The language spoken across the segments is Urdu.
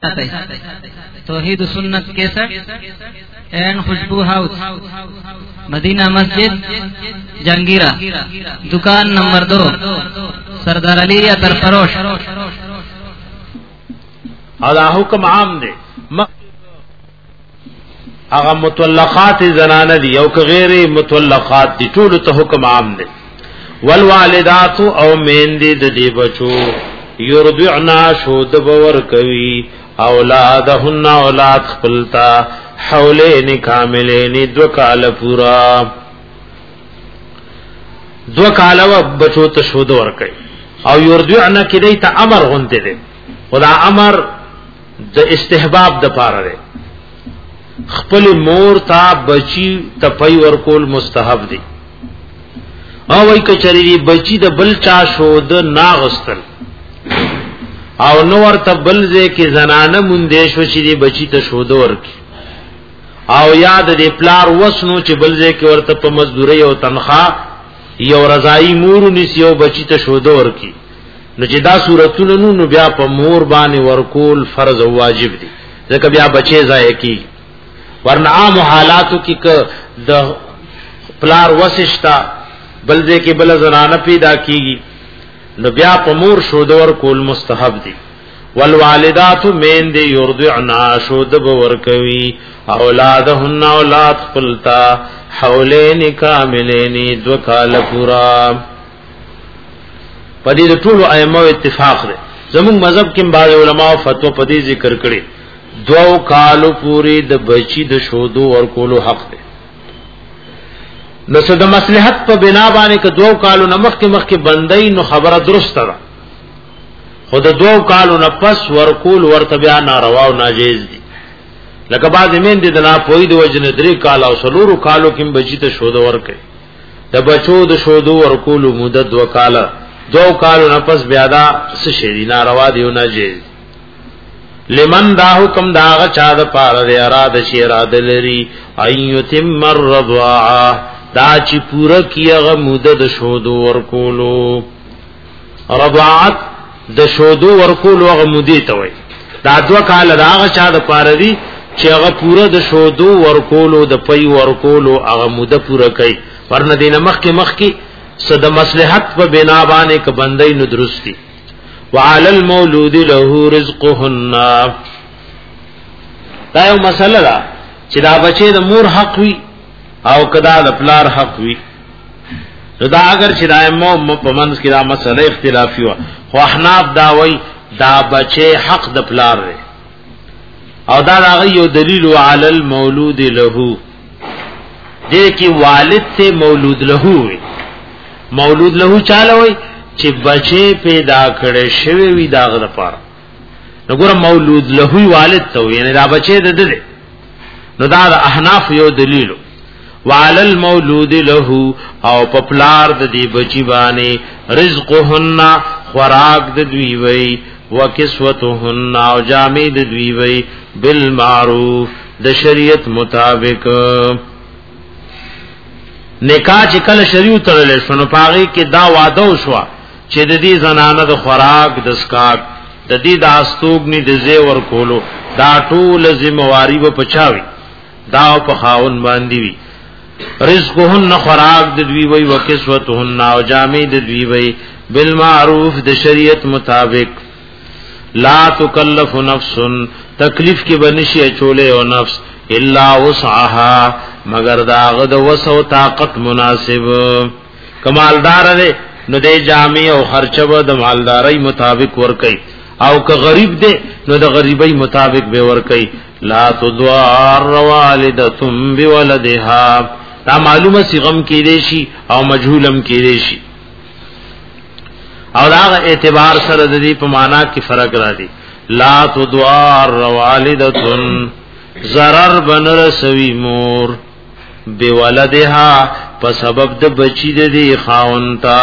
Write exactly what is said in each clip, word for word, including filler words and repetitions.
توحید و سنت کیسٹ اینڈ خوشبو ہاؤس مدینہ مسجد جہانگیرہ دکان نمبر دو سردار علی عطر فروش. دا حکم عام دے اغا متولقات زنانه دی او که غیر متولقات دی ټول ته حکم عام دی. والوالدات او مین دی د دی بچو یرضعنا شود باور کوي اولادهن اولاد خپلتا حولین کاملین دو کال پورا دو کال و بچو ته شود ور کوي او یرضعنا کدی ته امر غونته دی خدا امر د استحباب د پاره دی خپل مور تا بچی تپای ورکول مستحب دی او وای کچری بچی د بل چا شود ناغستل او نو ورته بل ځای کې زنانه مونږ شو چې دی بچی ته شود ورکی او یاد دی پلار وسنو چې بل ځای کې ورته په مزدوري او تنخواه یو رضای مور نسیو بچی ته شود ورکی نو چې دا صورتونه نو بیا په مور باندې ورکول فرض او واجب دي ځکه بیا بچي ځای کی ورنه عام حالاتو کې ک د پلار وسشتا بلځه کې بل زنانه پیدا کیږي نو بیا په مور شود ورکول مستحب دي. والوالدات مین دي یرضعنا شود ورکوي اولادهن اولاد خپلتا حولین کاملین دو کال پورا. پدې د ټولو ائمه اتفاق ده زموږ مذهب کې بعض علما فتوا پدې ذکر کړي دو کالو پوری د بچی د شودو ور کولو حق ده. نو څه د مصلحت په بنا باندې ک دو کالو نمخ کې مخ کې بندای نو خبره درسته ده خود دو کالو نه پس ور کول ورته بیا ناروا او ناجیز دي لکه بعض مين دي د نه پوی د وجنه درې کال او سلورو کالو کې بچی ته شودو ور کوي د بچو د شودو ور کولو مدت وکاله دو کالو نه پس بیا دا څه شری ناروا دی او ناجیز. لمن دا حکم داغه چا د پاره دی اراده شی اراده لري ايتم الرضاعه دا چې پورا کیغه مدد شودو ورکولو رضاعت د شودو ورکولو هغه مودي ته وای دا دوا کال داغه چا د پاره دی چې هغه پورا د شودو ورکولو د پي ورکولو هغه مده پورا کوي ورنه دینه مخ کې مخ کې صد مصلحت په بنا باندې ک بندای نو درستی. وعلى المولود له رزقهن دا یو مسله ده چې دا بچي د مور حق وي او کدا د پلار حق وي نو دا اگر چې دایمو په منځ کې دا مسله اختلافي و خو احناف دا وای دا بچي حق د پلار دی او دا هغه یو دلیل وعلى المولود له دې کې والد ته مولود له وي مولود له چاله وي چې بچي پیدا کړي شوی وي داغه لپاره نو ګور مولود له والد ته یعنی دا بچي د دې نو دا احناف یو دلیل وعلى المولود له او پپلار د دې بچي باندې رزقهن خوراک د دوی وي وکسوتهن او جامې د دوی وي بالمعروف د شریعت مطابق. نکاح چې کله شریعت ترلې شنو پاغي کې دا وعده وشو چې د دې زنانه د خوراک د سکاک د دې د استوګنی د زی ور کولو دا ټول ذمہواری و پچاوي دا په خاون باندې وي. رزقهن خوراک د دوی وي وکسوتهن او جامې د دوی وي بالمعروف د شریعت مطابق. لا تکلف نفس تکلیف کې بنشي چولې او نفس الا وسعها مگر داغه د وسو طاقت مناسب. کمالدار دی نو د جامع او خرچه د مالداري مطابق ور کوي او که غریب دی نو د غریبۍ مطابق به ور کوي. لا تضار والدة بولدها دا معلومه صيغم کې دی شي او مجهولم کې دی شي او دا اعتبار سره د دې په معنا کې فرق راځي. لا تضار والدة ضرر بنرسوي مور بولدها په سبب د بچی د دی خاونتا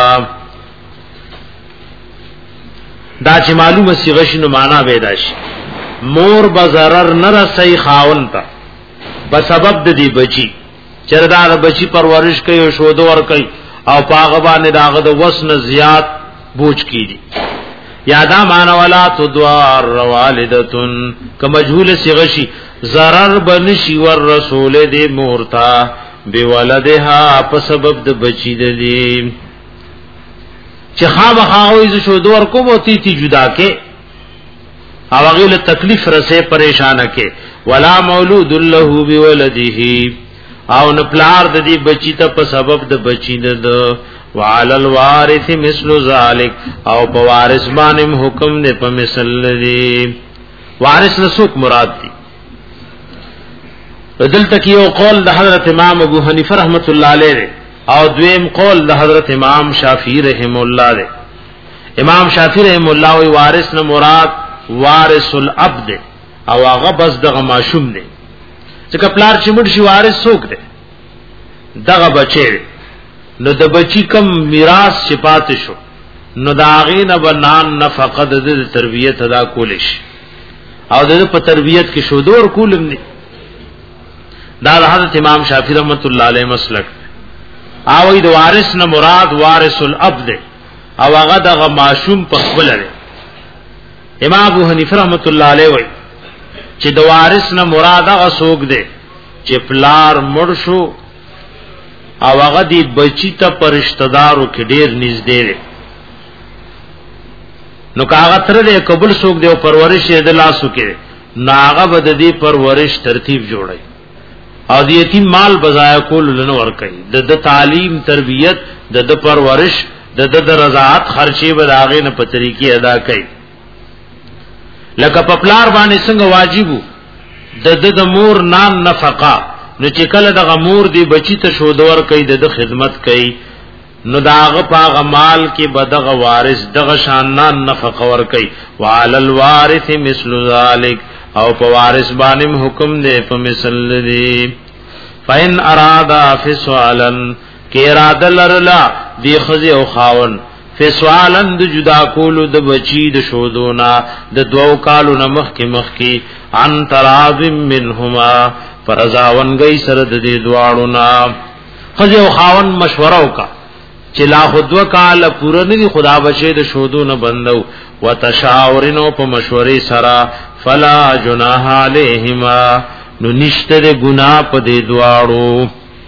دا چې معلومه صيغه شنو معنا پیدا شي مور بزرر نه رسي خاونتا په سبب د دی بچی چردا د بچی پرورش کوي او شود ور کوي او پاغه باندې داغه د وسن زیات بوج کیږي یادا معنا ولا تدوار والدتن ک مجهول صيغه ضرر بنشي ور رسول دې مورتا بولدها په سبب د بچی دې چې خامخاوي ز شو دور کوم او تی تی جدا کې او غیله تکلیف رسه پریشان کې ولا مولود له بولده او نپلار د دې بچی ته په سبب د بچی د وعلى الوارث مثل ذلك او په وارث باندې حکم دې په مثل دې وارث نسوک مراد دي دلته کې یو قول د حضرت امام ابو حنیفه رحمت الله علیه او دویم قول د حضرت امام شافعی رحم الله دے امام شافعی رحم الله وی وارث نه مراد وارث العبد او هغه بس دغه ماشوم دی ځکه پلار چې مړ شي وارث څوک دی دغه بچی نو د بچی کم میراث شپات شو نو داغې نه بنان نفقه د تربیت ادا کول شي او د په تربیت کې شو دور کولم دی دا حضرت امام شافعی رحمت الله علیه مسلک او د وارث نه مراد وارث العبد او هغه دغه ماشوم په خپل لري امام ابو حنیفه رحمت الله علیه وای چې د وارث نه مراد هغه څوک دی چې پلار مړ شو او هغه دی بچی ته پرشتدارو کې ډیر نږدې دی نو کاغه تر دې قبول څوک دی او پرورش یې د لاسو کې ناغه بد دی پرورش ترتیب جوړي او د یتیم مال بزایا کول لنو ور کوي د د تعلیم تربیت د د پرورش د د رضاعت خرچي بداغه نه په طریقې ادا کوي لکه پپلار باندې څنګه واجبو د د مور نام نفقه نو چې کله د مور دی بچی ته شو دور کوي د خدمت کوي نو داغه پاغه مال کې بدغه وارث دغه شانان نفقه ور کوي وعلى الوارث مثل ذلك او په وارث باندې حکم دی په مثل دی فین ارادا فسوالن کې اراده لرلا دی خزي او خاون فسوالن د جدا کولو د بچی د شودونا د دوو کالو نمخ کې مخ کې ان تراض منهما فرزاون گئی سره د دې دواړو نا خزي او خاون مشوره وکا چې لا خود وکاله پوره نه خدا بچی د شودونه بندو وتشاورنو په مشورې سره فلا جناح علیهما نو نشته د ګناه په دې دواړو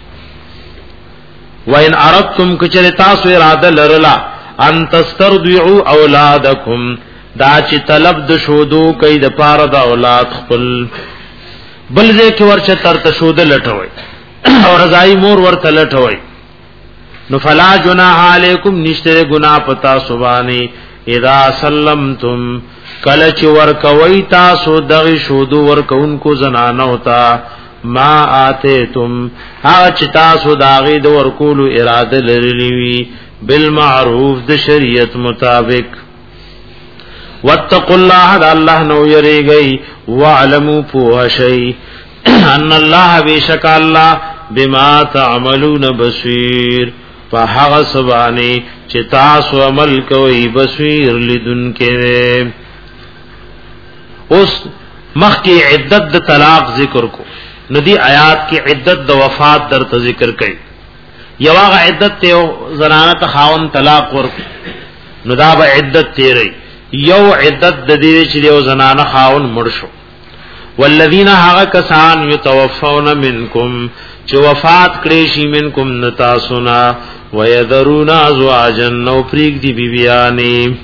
وان اردتم کچره تاسو اراده لرلا ان تسترضعوا اولادکم دا چې طلب د شودو کوي د پاره د اولاد خپل بلځه کې ورچ تر ته شود لټوي او رضای مور ورته لټوي نو فلا جناح علیکم نشته ګناه پتا سبحانی اذا سلمتم کله چې ورکوي تاسو دغه شودو ورکونکو زنانه ہوتا ما آتیتم هغه چې تاسو داغه د ورکولو اراده لرلی وي بالمعروف د شریعت مطابق واتقوا الله د الله نو یریږي واعلموا فوشی ان الله بیشک الله بما تعملون بصیر فهغه سبانی چې تاسو عمل کوي بصیر لیدونکو اوس مخکې عدت د طلاق ذکر کو ندی آیات کې عدت د وفات در ذکر کړي یواغه عدت ته زنانه ته خاون طلاق ورک نو دا به عدت تیری یو عدت د دې چې یو زنانه خاون مړ شو والذین هغه کسان یتوفون منکم چې وفات کړي شي منکم نتا سنا ويذرون ازواجا نو پریک دی بیبیانی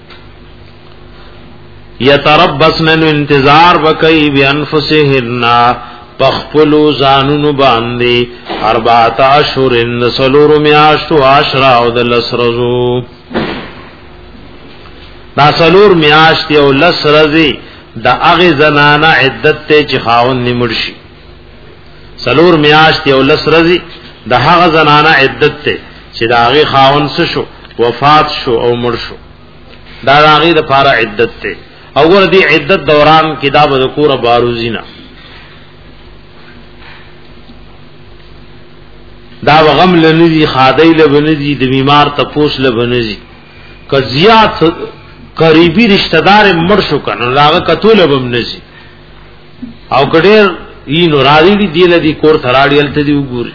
یتربصن انتظار وکي بانفسهن پخپلو زانونو باندې اربعه اشهر سلور میاشتو عشرة او دلسرزو دا سلور میاشت او لسرزی دا اغه زنانه عدت ته چې خاون نیمړشي سلور میاشت او لسرزی دا هغه زنانه عدت ته چې دا اغه خاون څه شو وفات شو او مړ شو دا هغه د پاره عدت ته او ور دي عدت دوران کتاب ذکر باروزینا دا غم لنذي خادای لبنذي د بیمار تپوس لبنذي کزیات قریبی رشتہ دار مړ شو کنه لاغه کتول بمنذي او کډیر ای نو راضی دی دی لدی کور تھراړی الته دی وګوري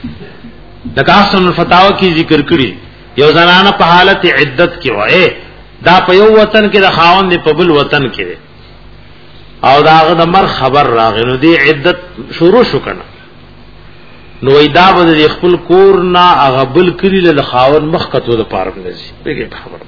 لکه احسن الفتاوا کی ذکر کړي یو زنانه په حالت عدت کې وای دا په یو وطن کې د خاوند په بل وطن کې او داغه د مر خبر راغی نو دی عدت شروع شو کنه نو ایدا به خپل کور نه هغه بل کلی له خاوند مخ کتو د پاره نشي پیګه خبر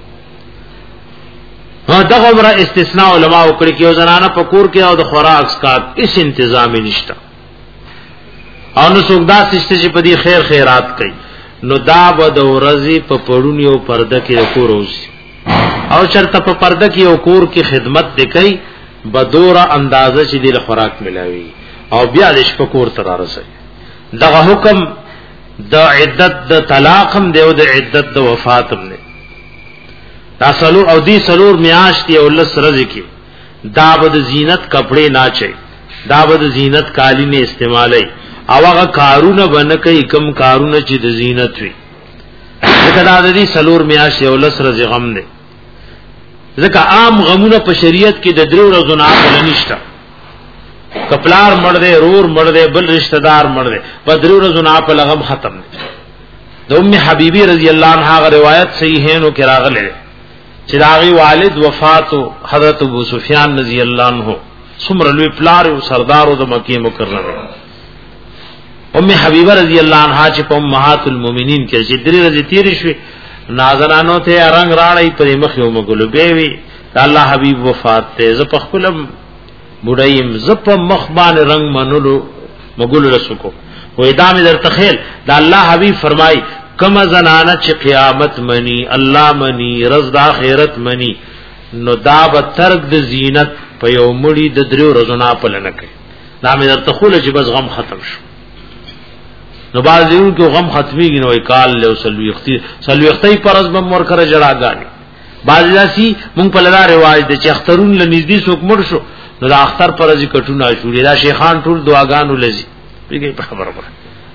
ها دغه عمره استثناء علما وکړي چې یو زنانه په کور کې او د خوراک اسکات هیڅ تنظیم نشته او نو څوک دا سشته چې په دې خیر خیرات کوي نو دا به د ورځې په پړونی او پرده کې کور اوسي او چرته په پرده کې او کور کې خدمت وکړي بدوره اندازه چې د خوراک ملاوي او بیا د شپه کور تر راسي دغه حکم د عدت د طلاق هم دی او د عدت د وفات هم دی دا سلور او دی سلور میاشتي او لس رزي کې دا بد زینت کپڑے نه چي دا بد زینت کالی نه استعمالي او هغه کارونه بنه کوي کم کارونه چې د زینت وي ځکه دا د دې سلور میاشتي او لس رزي غم دی ځکه عام غمونه په شریعت کې د درو ورځو نه عقل نشته کپلار مړ دے رور مړ دے بل رشتہ دار مړ دے په درو ورځو نه په لغم ختم دی د ام حبیبی رضی الله عنها روایت صحیح ہے نو کراغله چې داغي والد وفات حضرت ابو سفیان رضی الله عنه څومره لوی پلار او سردار د مکه مکرمه ام حبیبه رضی الله عنها چې په امهات المؤمنین کې چې درې ورځې تیر شوي نازنانو ته رنگ راړی پر مخ یو مګلو بیوی الله حبیب وفات ته ز په خپل بډایم ز په مخ باندې رنگ منلو مګلو رسکو و ادم در تخیل دا الله حبیب فرمای کما زنانه چې قیامت منی الله منی رز د اخرت منی نو دا به ترک د زینت په یو مړی د درو رزونه په لنه کوي دا مې در تخول چې بس غم ختم شو نو باز یو کو غم ختميږي نو کال له سلويختي سلويختي پرز بم ور کړه جړاګانی باز داسي مونږ په لاره رواج د چخترون ل نږدې څوک مړ شو نو د اختر پرز کټونه شوړي دا شیخان ټول دعاګانو لذي پیږي په خبره پره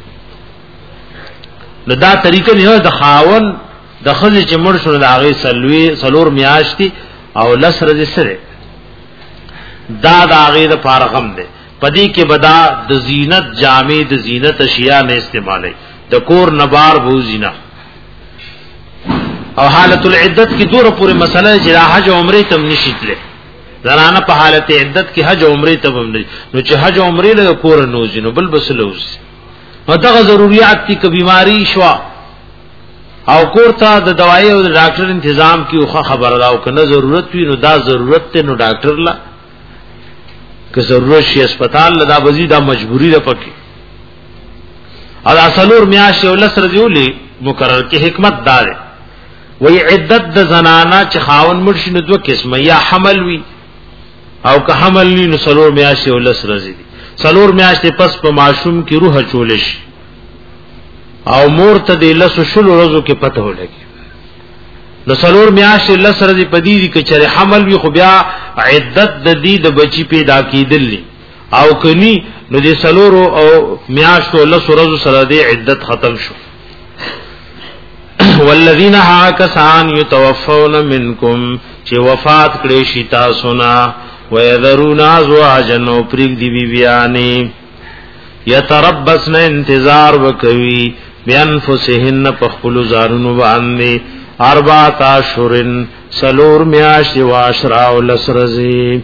نو دا طریقه نه د خاون د خځې چې مړ شو د هغه سلوي سلور میاشتي او لسر دې سره دا د هغه د فارغم ده پدی کې بدا د زینت جامع د زینت اشیاء نه استعمالي د کور نبار بو زینا او حالت العدت کی دور پورې مسله چې حج او عمره تم نشیتله زنانه په حالت عدت کې حج او عمره تم نه نو چې حج او عمره له کور نو زینو بل بسلوز نو دغه ضرورت کی بیماری شوا او کور ته د دوايي او د ډاکټر تنظیم کی خو خبر راو کنه ضرورت وي نو دا ضرورت ته نو ډاکټر لا که ضرورت شي اسپیټال لدا بزی دا مجبوری ده پکې او اصلور میاش یو لسر دیولې مقرر کې حکمت دار وی عدت د زنانا چې خاون مرشي نو دوه قسمه یا حمل وی او که حمل وی نو سلور میاش یو لسر دي سلور میاش ته پس په معصوم کې روح چولش او مور ته د لسو شلو ورځو کې پته ولګي نو سلور میاش لسر دی پدی دی کچره حمل وی خو بیا عدت د دې د بچی پیدا کیدل او کني نو دې سلور او میاش او لسر ورځو سره دی عدت ختم شو والذین حاکسان یتوفون منکم چې وفات کړي شي تاسو نه ويذرون ازواجا نو پرګ دی بی بیانې یتربصن انتظار وکوي بانفسهن پخپل زارونو باندې اربعت اشهرن سلور میاشت و عشرا و لسرزی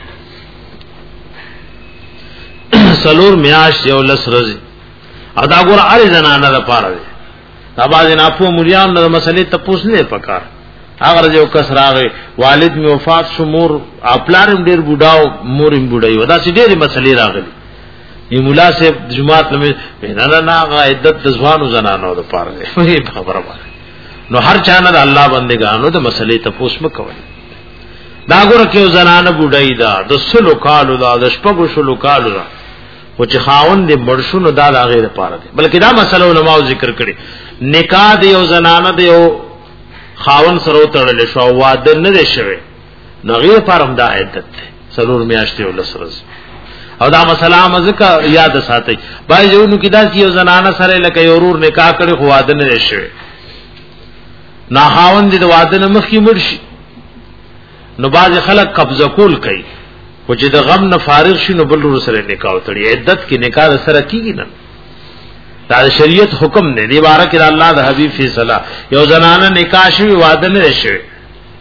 سلور میاشت و لسرزی او دا گورا علی زنانه دا پارا دی دا بعضی ناپو مریان دا مسئله تپوس نه پکار اگر جو کس راغی والد می وفات شو مور اپلارم دیر بوداو مورم بودای و دا سی دیر مسئله راغلی یہ مولا سے جماعت میں نه نه عدت دزوانو زنانو دا پارا دی خبره وای نو هر چانه د الله بندگانو د مسلې تپوس مکوي دا ګوره کې زنانه بډای دا د سلو کالو دا د شپږو شلو کالو دا او چې خاوند دې مرشونو دا د غیر پاره دي بلکې دا مسله علماء ذکر کړي نکاح دی او زنانه دی او خاوند سره تړل شو واده نه دی شوی نو غیر پاره دا عدت سلور میاشتې ول سره او دا مسله مزکه یاد ساتي بای جوړو کې دا چې یو زنانه سره لکه یو ورور نکاح کړي خو واده نه دی شوی نا خاوند د واده نه مخکې مرشي نو باز خلک قبضه کول کوي او چې د غم نه فارغ شي نو بل ور سره نکاح وتړي عدت کې نکاح سره کیږي نه دا شریعت حکم دی دی بارک الله د حبیب فیصله یو زنانه نکاح شوی واده نه شوی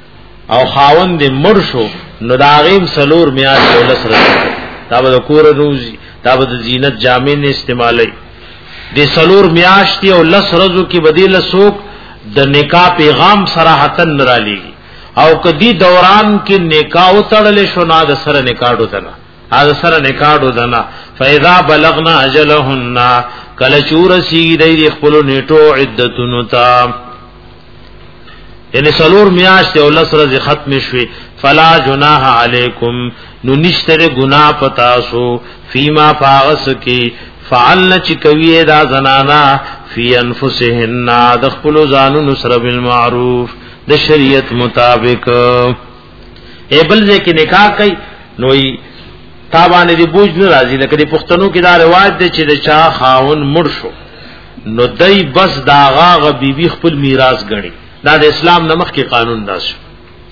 او خاوند مړ شو نو داغیم سلور میاش ولس رسول دا به کور روزي دا به زینت جامع نه استعمالي د سلور میاش دی او لس رزو کې بدیل سوق د نکاح پیغام صراحتن نرالیږي او کدی دوران کې نکاح وتړل شو نه د سره نکاح ودنه از سره نکاح ودنه فاذا بلغنا اجلهن کله چور سی دی خپل نیټو عدتونو تا یعنی سلور میاشت او لس ورځې ختم شوي فلا جناح علیکم نو نشتره گناہ پتاسو فیما پاغس کی فعلن چکوی دا زنانا فی انفسهن دخپلو زانو نصر بالمعروف د شریعت مطابق اے بلزے کی نکاح کئی نوئی تابانے دی بوجھ نرازی لکہ دی پختنو کی دا رواج دے چی دا چا خاون مرشو نو دی بس داغا بی بی خپل میراث گنی دا د اسلام نمخ کی قانون دا شو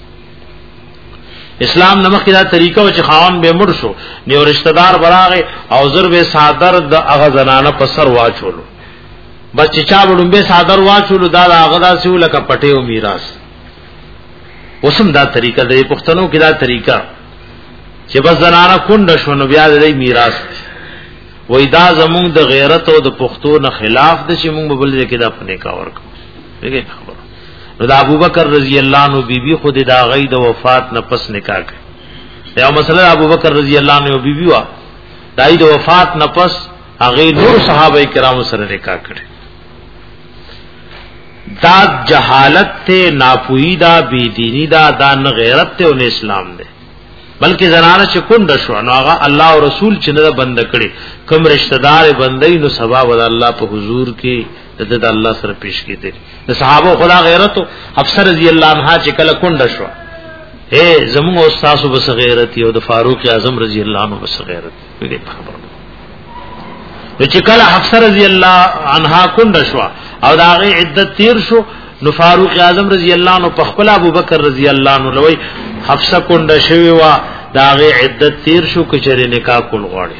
اسلام نمخ کی دا طریقہ و چی خاون بے مر شو نیو رشتہ دار براغے او ضرب صادر دا اغا زنانا پسر واچولو بس چی چا بڑن بے صادر واچولو دا دا اغا دا سیو لکا پٹے و میراث اسم دا طریقہ دا پختنو کی دا طریقہ چی بس زنانا کند شو نو بیا دا میراث وی دا زمون دا غیرت و دا پختو نا خلاف دا چی مونگ ببلدے کی دا پنے کا ورکو بگئی خبر نو دا ابوبکر رضی اللہ عنہ بی بی خود دا غی دا وفات نه پس نکاح کړ یا مسئلہ ابوبکر رضی اللہ عنہ بی بی وا دا د وفات نه پس هغه نور صحابه کرام سره نکاح کړ دا جہالت ته ناپوهی دا بی دینی دا دا نه غیرت ته او اسلام دی بلکې زنانه چې کند شو نو هغه الله او رسول چې نه بند کړي کوم رشتہ دار بندي نو سبا ول الله په حضور کې د الله سره پیش کیته د صحابه خدا غیرت افسر رضی الله عنها چې کله کند شو اے زمو استاد وبس غیرت او د فاروق اعظم رضی الله عنه وبس غیرت دې خبره چې کله افسر رضی الله عنها کند شو او دا غي عدت تیر شو نو فاروق اعظم رضی الله عنه په خپل ابوبکر رضی الله عنه لوی حفصه کند شوی وا دا غي عدت تیر شو کچره نکاح کول غواړي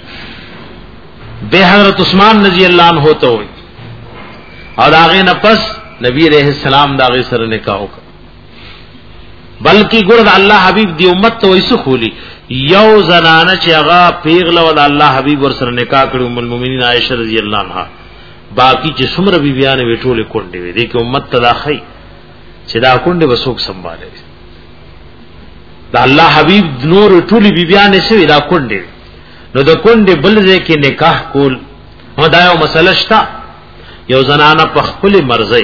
به حضرت عثمان رضی الله عنه ہوتا وي اور آگے نہ پس نبی علیہ السلام داغے سر نکاح کا بلکہ گرد اللہ حبیب دی امت تو ایسو خولی یو زنانہ چی اغا پیغل ود اللہ حبیب ور سر نکاح کړي ام المؤمنین عائشہ رضی اللہ عنہا باقی چې څومره بیبیانه وټوله کونډې وي دغه امت تداخی چې دا کونډې وسوک سنباله دا الله حبیب نور ټولي بیبیانه سوي دا کونډې نو د کونډې بل ځای کې نکاح کول نو دا یو مسله شته یو زنانه په خپل مرزي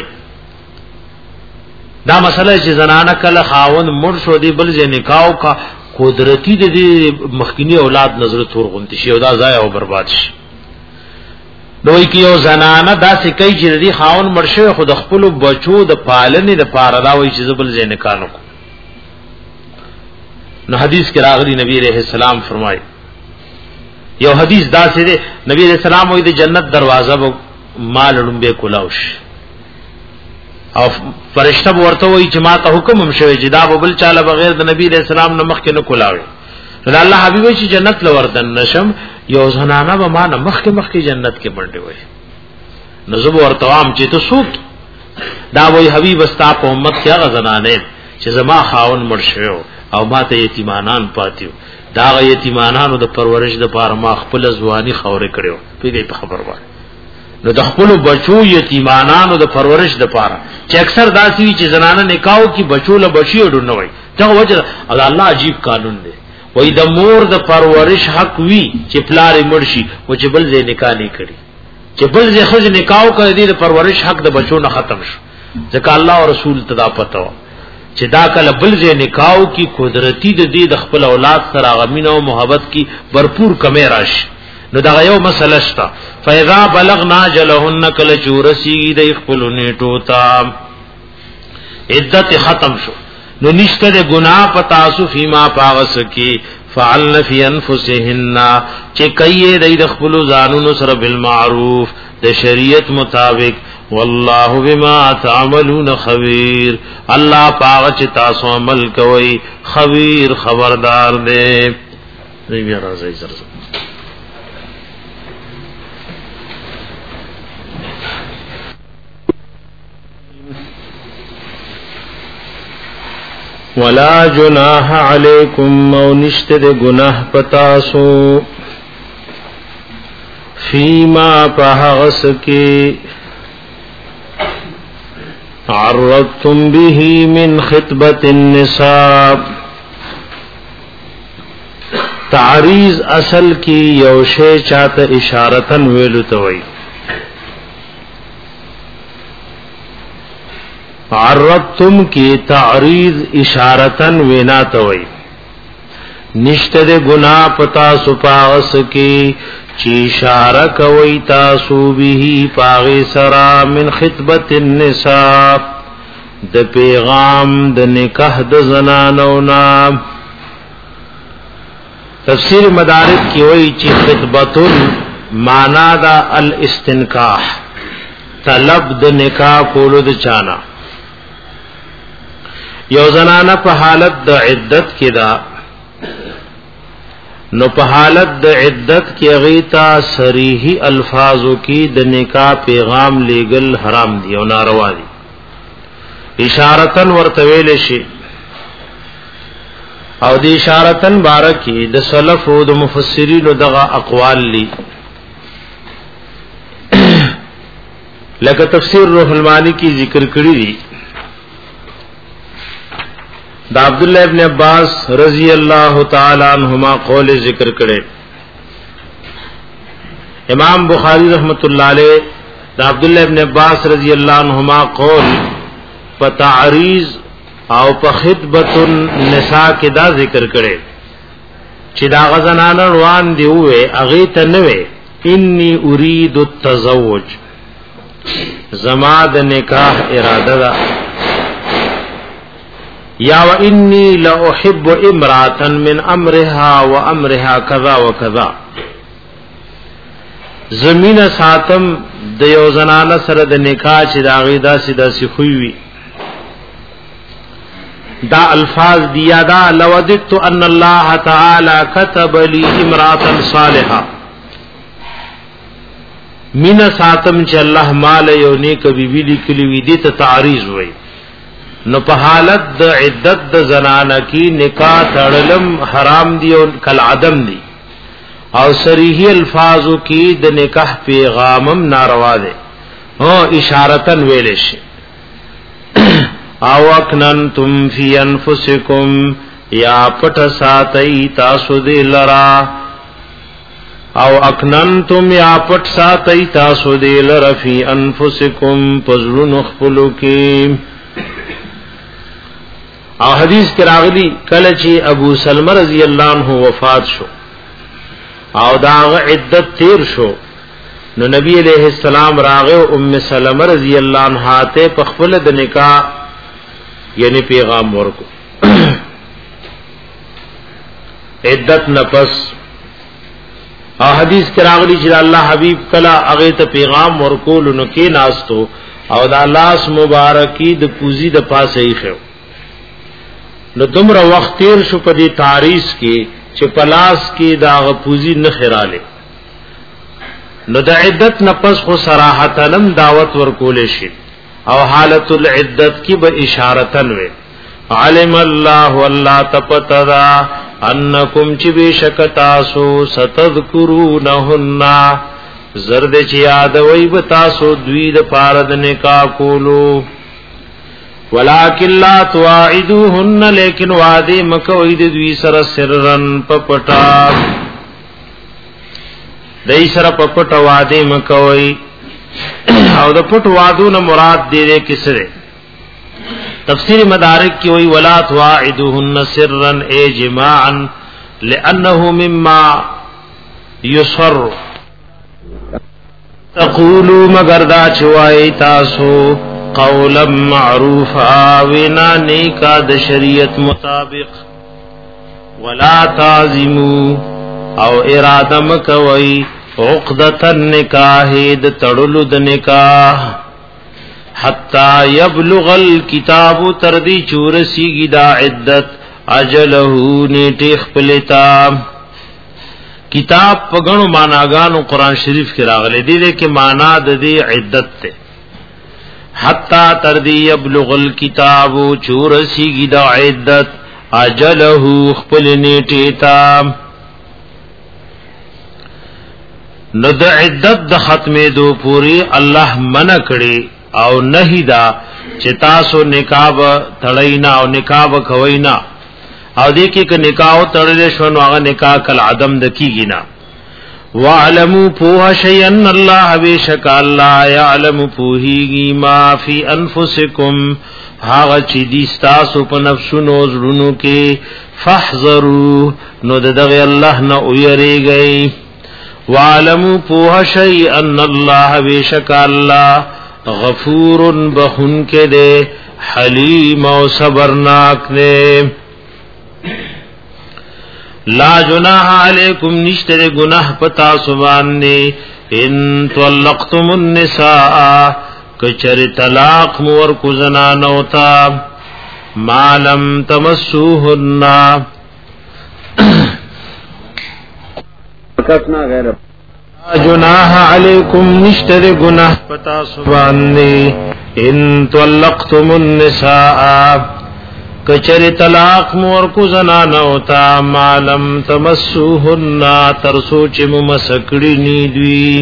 دا مسله چې زنانه کله خاوند مړ شو دی بل ځای نکاح کا قدرتی د مخکینی اولاد نظر تور غونتی شي او دا ضایع او برباد شي دوی کې یو زنانه داسې کوي چې د خاون مرشه خود خپل بچو د پالنې د پاره دا وایي چې زبل زین کانو نو حدیث کې راغلی نبی عليه السلام فرمایي یو حدیث داسې دی نبی عليه السلام وایي د جنت دروازه به مال لومبه کولاوش او فرشتہ ورته وایي چې ما ته حکم هم شوی چې دا بل چاله بغیر د نبی عليه السلام نه مخ کې نه کولاوي نو الله حبيب چې جنت لوردن نشم یو زنانه به ما نه مخ کې مخ کې جنت کې باندې وای نو زه ورته عام چې ته سوق دا وای حبيب استا په امت کې هغه زنانه چې زما خاون مرشو او ما ته یتیمانان پاتیو دا یتیمانانو د پرورش د پاره ما خپل ځواني خورې کړو په دې خبر وای نو د خپل بچو یتیمانانو د پرورش د پاره چې اکثر داسي چې زنانه نکاح کی بچو له بچي وډنه وای دا وجه الله عجیب قانون دی وای د مور د پرورش حق وی چې پلار مرشي او چې بل ځای نکاح نه کړي چې بل ځای خو نکاح کوي د پرورش حق د بچو نه ختم شو ځکه الله او رسول تدا پته چې دا کله بل ځای نکاح کی قدرتی د دې د خپل اولاد سره غمینه او محبت کی भरपूर کمی راشي نو دا یو مسله شته فاذا بلغنا جلهن کل چورسی د خپل نیټو تا عدت ختم شو نو نشته د گناہ پتا سو فیما پاغس کی فعلن فی انفسهن چې کایې د خپل ځانونو سره بالمعروف د شریعت مطابق والله بما تعملون خبیر الله پاغ چې تاسو عمل کوي خبیر خبردار دی دی بیا راځي زرزم ولا جناح علیکم او نشته د گناہ پتاسو فیما پهغس کی عرضتم به من خطبة النساء تعریض اصل کی یوشے چاہتا اشارتن ویلو توئی عرضتم کی تعریض اشارتن وینا توئی نشت دے گناہ پتا سپاغس کی چی اشارہ کوئی تاسو بھی پاغی سرا من خطبت النساء د پیغام د نکاح د زنانونا تفسیر مدارک کی وئی چی خطبتن مانا دا الاستنکاح طلب د نکاح کولو د چانا یو زنانہ په حالت د عدت کې دا نو په حالت د عدت کې غیتا صریحی الفاظو کې د نکاح پیغام لیگل حرام دی او ناروا دی اشارتن ورته ویل شي او د اشارتن بارکی د سلف او د مفسرین دغه اقوال لی لکه تفسیر روح المانی کی ذکر کړی دی دا عبداللہ ابن عباس رضی اللہ تعالی عنہما قول ذکر کرے امام بخاری رحمت اللہ علیہ دا عبداللہ ابن عباس رضی اللہ عنہما قول پتعریض او په خطبۃ النساء کې دا ذکر کرے چې دا غزنان روان دی وې اغه ته نوې انی اريد التزوج زما د نکاح اراده ده یا و انی لا احب امراه من امرها و امرها كذا وكذا زمین ساتم د یو زنانه سره د نکاح چې دا غیدا سیدا سی خوې دا الفاظ دیا دا لودت ان الله تعالی كتب لي امراه صالحه من ساتم چې الله مال یو نیک بیبی لیکلی وی دي ته تعریض وای نو په حالت د عدت د زنانه کی نکاح تړلم حرام دی او کل عدم دی او صریح الفاظو کی د نکاح پیغامم ناروا دی او اشارتن ویل شي او اکننتم فی انفسکم یا پټ ساتئی تاسو دې لرا او اکننتم یا پټ ساتئی تاسو دې لرا فی انفسکم پزلون خپلو کې او حدیث کې راغلی کله چې ابو سلمہ رضی اللہ عنہ وفات شو او دا عدت تیر شو نو نبی علیہ السلام راغه ام سلمہ رضی اللہ عنہا ته په خپل د نکاح یعنی پیغام ورکو عدت نفس او حدیث کې راغلی چې الله حبیب کلا هغه ته پیغام ورکول نو کې ناستو او دا لاس مبارکی د پوزی د پاسه یې خو نو دومره وخت تیر شو په دې تاریخ کې چې پلاس کې دا غپوزی نه خراله نو د عدت نفس خو صراحتن دعوت ورکول شي او حالت العدت کی به اشارتن وی علم الله والله تپتدا انکم چې بشکتاسو ستذکرونهن زرد چې یاد وای به تاسو دوی د پارد نکاح کولو ولکن لا تواعدوهن لیکن وعده مکوید دوی سره سررن پپټا دای سره پپټا وعده مکوي او د پټ وعدو نه مراد دې کسره تفسیر مدارک کی وی ولا تواعدوهن سرا ای جماعا لانه مما یصر تقولوا مگر دا چوای تاسو قولا معروفا ونا نیکا د شریعت مطابق ولا تعزموا او اراده مکوي عقدۃ النکاح د تړلو د نکاح حتا یبلغ الكتاب تردی چورسیږي دا عدت اجله نیټه خپلتا کتاب پغړو معناګانو قران شریف کې راغلي دي چې معنا د دې عدت ته حتا تردی یبلغ الكتاب چورسیگی دا عدت اجله خپل نیټه تا نو د عدت د ختمې دو پوری الله منع کړي او نهی دا چې تاسو نکاح تړینا او نکاح کوینا او دې کې ک نکاح تړل شو نو هغه نکاح کل عدم د کیږي نا وعلموا پوها شیئن الله بیشک الله یعلم پوهیږي ما فی انفسکم هغه چې دي تاسو په نفسونو زړونو کې فاحذروا نو دغه الله نه ویریږئ وعلموا پوها شیئن الله بیشک الله غفور بخون کے دے حلیم و صبرناک دے لا جناح علیکم نشتر گناہ پتا سباننے ان طلقتم النساء کچر طلاق مور کو زنانوتا ما لم تمسوهن کسنا غیر جناح علیکم نشتر گناہ پتا سباننے ان طلقتم النساء کچر طلاق مور کو زنانوتا ما لم تمسوهن ترسو چم مسکڑی نیدوی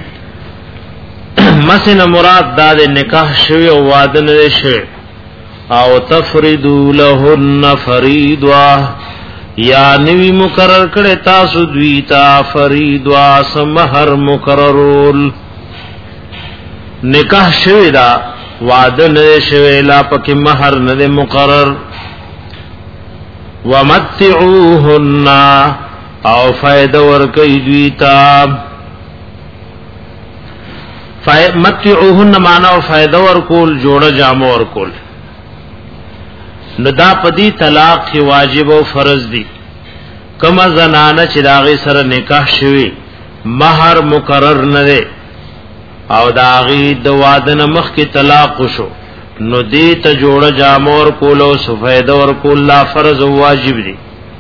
مسن مراد داد نکاح شوی او وادن شوی او تفردو لهن فریدوا یا نوی مقرر کړه تاسو دوی تا فرید وا سمهر مقررول نکاح شوی دا وعده نه شوی لا پکې مہر نه مقرر ومتعوهن او فائدہ ورکې دوی تا متعوهن معنا او فائدہ ورکول جوړه جامو ورکول نو دا پدی طلاق کی واجب او فرض دی کما زنانه چې داغه سره نکاح شوی مہر مقرر نه دی او داغه د وادن مخ کی طلاق شو نو دې ته جوړه جامور کولو سفید ور کول لا فرض او واجب دی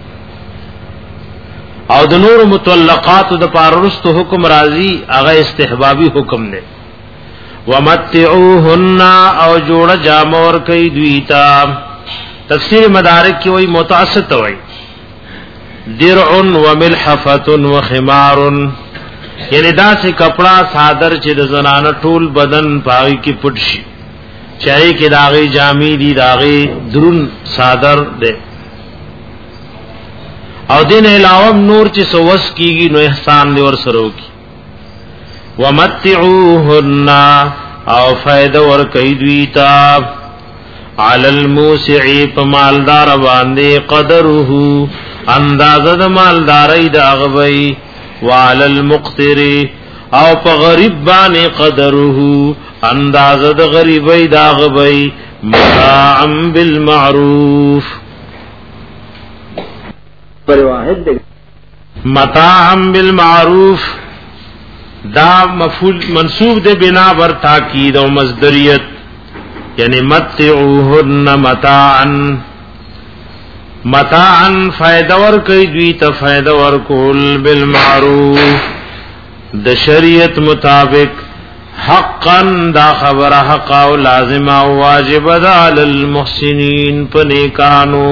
او د نور متطلقات د پارست حکم راضی هغه استحبابی حکم دی ومتعوهن او جوړه جامور کوي دوی تا تفسیر مدارک کی وہی متعصد ہوئی درع و ملحفت و خمار یعنی دا سے کپڑا صادر چې د زنانه ټول بدن پاوی کی پټ شي چاہے کې داغي جامی دی داغي درون صادر دے او دین علاوه نور چې سوس کیږي نو احسان دی ور سره کی ومتعوهن او فائدہ ور کوي دوی تا علی الموسع پمالدار باندې قدره اندازه د مالداري د اغوي وعلى المقتر او په غریب باندې قدره اندازه د غریبي د اغوي متاعا بالمعروف پر واحد متاعا بالمعروف دا مفعول منصوب ده بنا بر تاکید او مصدریت یعنی متعوهن متاعا متاعا فائدہ ور کوي دوی ته فائدہ ور کول بالمعروف د شریعت مطابق حقا دا خبر حق او لازم او واجب ده علی المحسنین پنیکانو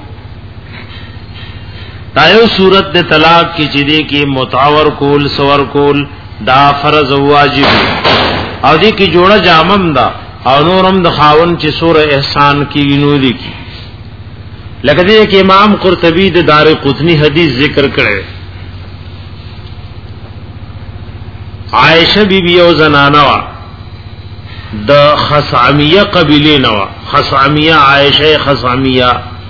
دایو صورت د طلاق کی چې دی کی متعور کول سور کول دا فرض او واجب او دی کی جوړه جامم دا او نورم د خاون چې سور احسان کی نو لیکي لکه دې کې امام قرطبی د دار قطنی حدیث ذکر کړي عائشہ بی بی او زنانه وا د خصعمیه قبیله نوا خصعمیه عائشہ خصعمیه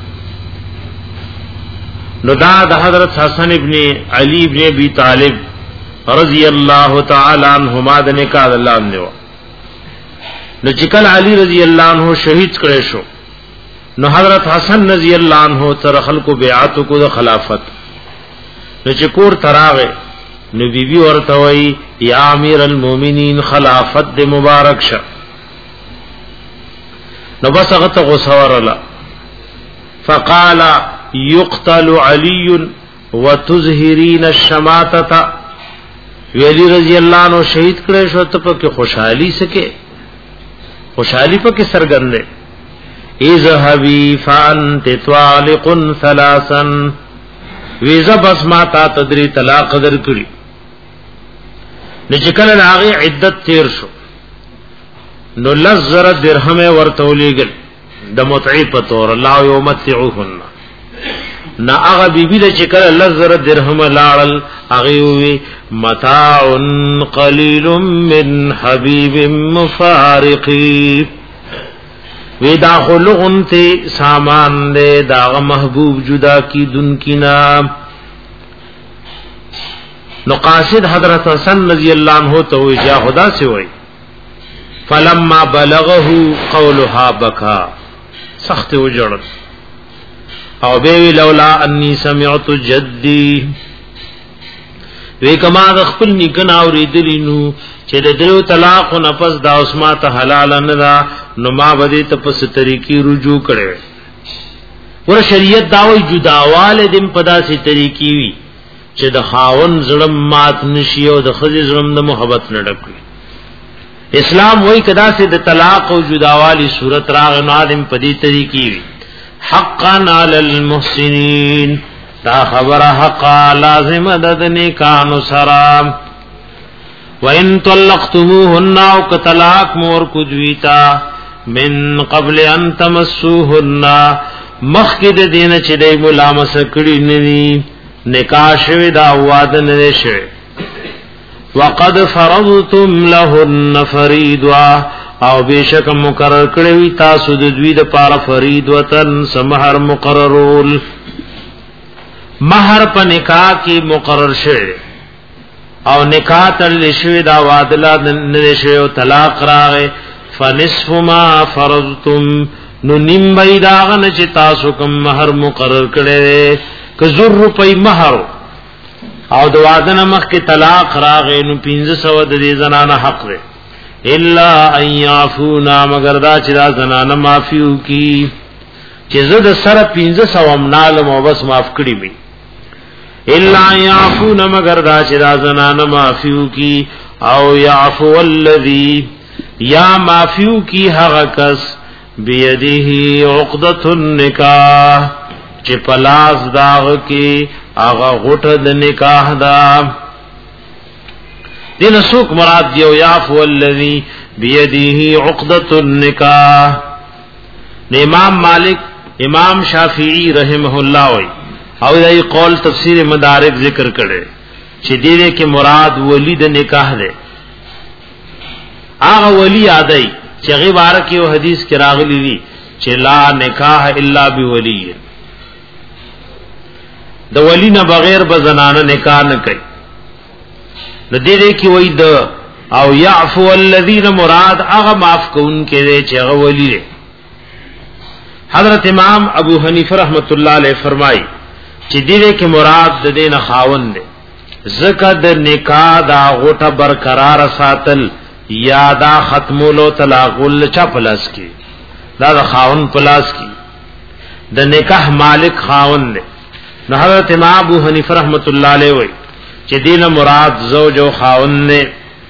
نو دا د حضرت حسن ابن علی ابن ابی طالب رضی اللہ تعالی عنہما د نکاح الله عنه نو چکل علی رضی اللہ عنہ شہید کړي شو نو حضرت حسن رضی اللہ عنہ تر خلق بیعت کو د خلافت نو چکور تراغه نو بی بی ورته وی یا امیر المؤمنین خلافت د مبارک شه نو بس هغه غصه ورلا فقال يقتل علي وتظهرين الشماتة ولی رضی اللہ عنہ شہید کړي شو ته په خوشحالي سکے خوشحالی په کې سرګند اذهبی فانت طالق ثلاثا ویزا بس ما تا تدری طلاق قدر کړي نچکل هغه عدت تیر شو نو لزر درهم ورتولیګل د متعی په تور الله یومتعوهن نا هغه بیبی د چکل لزر درهم لاړل هغه وی متاع قلیل من حبیب مفارقی وی دا خلقن تی سامان دے دا محبوب جدا کی دن کی نام نو قاصد حضرت حسن رضی اللہ عنہ تو جا خدا سے ہوئی فلما بلغه قولها بکا سخت وجړل او به لولا انی سمعت جدی وی کما د خپل نکنا اوریدلی نو چې د درو طلاق او نفس دا اسما ته حلال نه دا نو ما بده ته پس طریقې رجوع کړي ور شریعت داوی جداواله دم پدا سي طریقې وی چې د خاون ظلم مات نشي او د خځې ظلم د محبت نه ډکوي اسلام وای کدا سے د طلاق او جداوالی صورت راغ نادم پدی طریقې وی حقا علی المحسنین دا خبر حق لازم د نیکانو سرام وان طلقتموهن او طلاق مور کو دویتا من قبل ان تمسوهن مخکد دین چې د ملامس کړي نوی نکاح شوی دا واده نه شوی وقد فرضتم لهن فريضا او بشک مقرر کړی تاسو د دوی د پاره فریضه سمهر مقررول مہر په نکاح کې مقرر شوی او نکاح تل شوی دا وادلا نه شوی او طلاق راغی فنصف ما فرضتم نو نیم بيداغه چې تاسو کوم مہر مقرر کړی ک زر روپۍ مہر او د وادن مخ کې طلاق راغی نو پنځه سو د دې زنانه حق ده الا ان يعفونا مگر دا چې دا زنانه معافیو کی چې زه د سره پنځه سو امنال مو بس معاف کړی می الا يعفونا مگر دا چې دا زنانه معافیو کی او يعفو الذي یا معافیو کی هغه کس بيدیه عقدۃ النکاح چې پلاس داغ کې آغا غټه د نکاح دا دین سوک مراد دیو یعفو الذی بیدیه عقدۃ النکاح امام مالک امام شافعی رحمه الله وی او دای قول تفسیر مدارک ذکر کړي چې دې کې مراد ولی د نکاح ده هغه ولی یادای چې غیبار کې او حدیث کې راغلی دي چې لا نکاح الا بولی د ولی نه بغیر به زنانه نکاح نه کوي د دې دې کې وای د او يعفو الذين مراد هغه معاف کون کې چې هغه ولی دی حضرت امام ابو حنیفه رحمت الله علیه فرمای چې دې دې کې مراد د دین خاوند دی زکه د نکاح دا غوټه برقرار ساتل یا دا ختمولو طلاقول چا پلاس کی دا د خاوند پلاس کی د نکاح مالک خاوند دی نو حضرت امام ابو حنیفه رحمت الله علیه وی چې دین مراد زوج او خاوند نه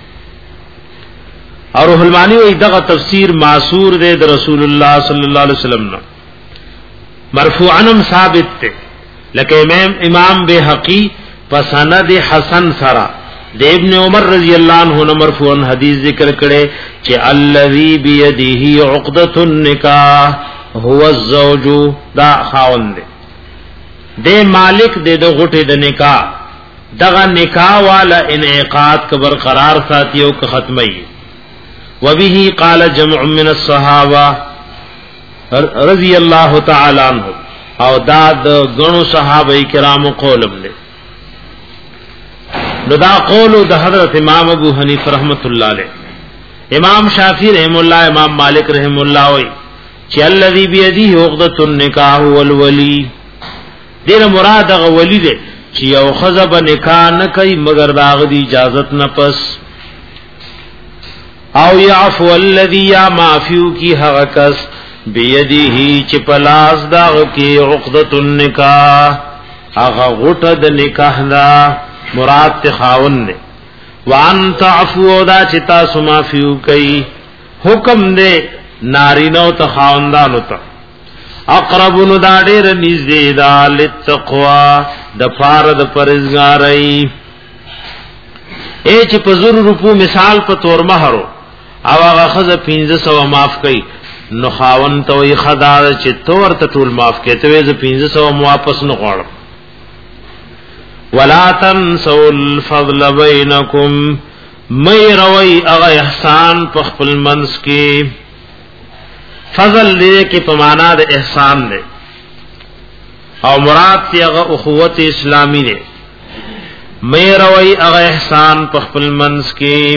اور روح المانی وی دغه تفسیر معصور دی د رسول الله صلی الله علیه وسلم نو مرفوعا ثابت ته لکه امام امام بهقی پسند حسن سرا د ابن عمر رضی الله عنه مرفوعا حدیث ذکر کړي چې الذی بیده عقدۃ النکاح هو الزوج دا خاوند دی د مالک د غټه د نکاح دغه نکاح والا انعقاد کبر قرار ساتي او ختمي وبه قال جمع من الصحابه رضی الله تعالی عنہ او دا د غنو صحابه کرام قولم له نو دا قول د حضرت امام ابو حنیفه رحمت الله علیه امام شافعی رحم الله امام مالک رحم الله وی چې الذی بیده عقدۃ النکاح والولی دین مراد غ ولی دے چې یو خزب نکاح نه کوي مگر داغ دی اجازت نه پس او یعفو الذی یا معفو کی هغه کس بیده چې پلاس داغ کی عقدۃ النکاح هغه غټه د نکاح دا مراد تخاون نے وان تعفو دا چې تاسو معفو کوي حکم دے نارینو ته خاوندانو ته اقرب نو دا ډیر نږدې دا لتقوا د فار د پرهیزګاری اے چې په زر روپو مثال په تور مہرو او هغه خزه پنځه سوه معاف کړي نو خاون ته وي خدای چې تور ته ټول معاف کړي ته وي پنځه سوه واپس نه غواړم ولا تنسوا الفضل بینکم مې روي هغه احسان په خپل منس کې فضل دې کې په معنا د احسان دی او مراد تی هغه اخوت اسلامی دی مې روي هغه احسان په خپل منس کې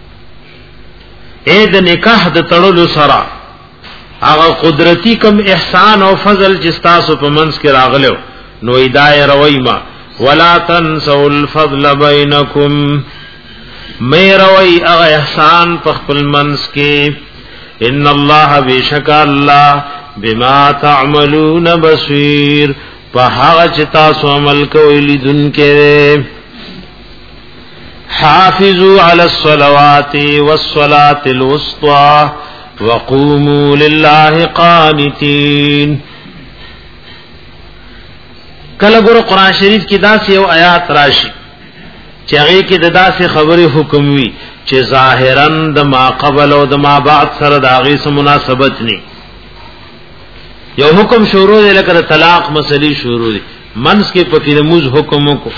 اې د نکاح د تړلو سره هغه قدرتی کم احسان او فضل چې تاسو په منس کې راغلو نو ایدای روي ما ولا تنسوا الفضل بینکم مې روي هغه احسان په خپل منس کې ان الله بشک الله بما تعملون بصير په هغه چې تاسو عمل کوئ لیدونکو حافظوا على الصلوات والصلاة الوسطى وقوموا لله قانتين کله ګور قرآن شریف کې داسې یو آیات راشي چې هغه کې د داسې خبره حکم وي چې ظاهرا د ما قبل او د ما بعد سره د هغه سره مناسبت نه یو حکم شروع دی لکه طلاق مسلې شروع دي منس کې پکې د موز حکم کو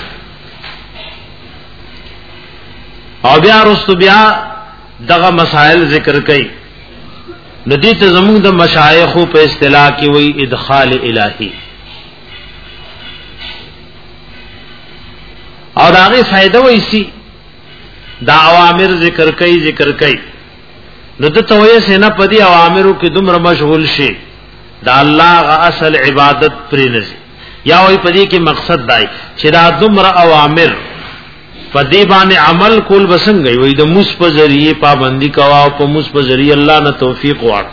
او بیا رستو بیا دغه مسائل ذکر کړي ندی ته زموږ د مشایخ په اصطلاح کې وای ادخال الہی او داغه فائدہ وایسي دا اوامر ذکر کئی ذکر کئی نو د توې سینا پدی اوامرو کې دومره مشغول شي دا الله غ اصل عبادت پرې نشي یا وای پدی کې مقصد دای چې دا دومره اوامر پدی باندې عمل کول بسنګي وای د مس په ذریعہ پابندی کوا او په مس په ذریعہ الله نه توفیق واړ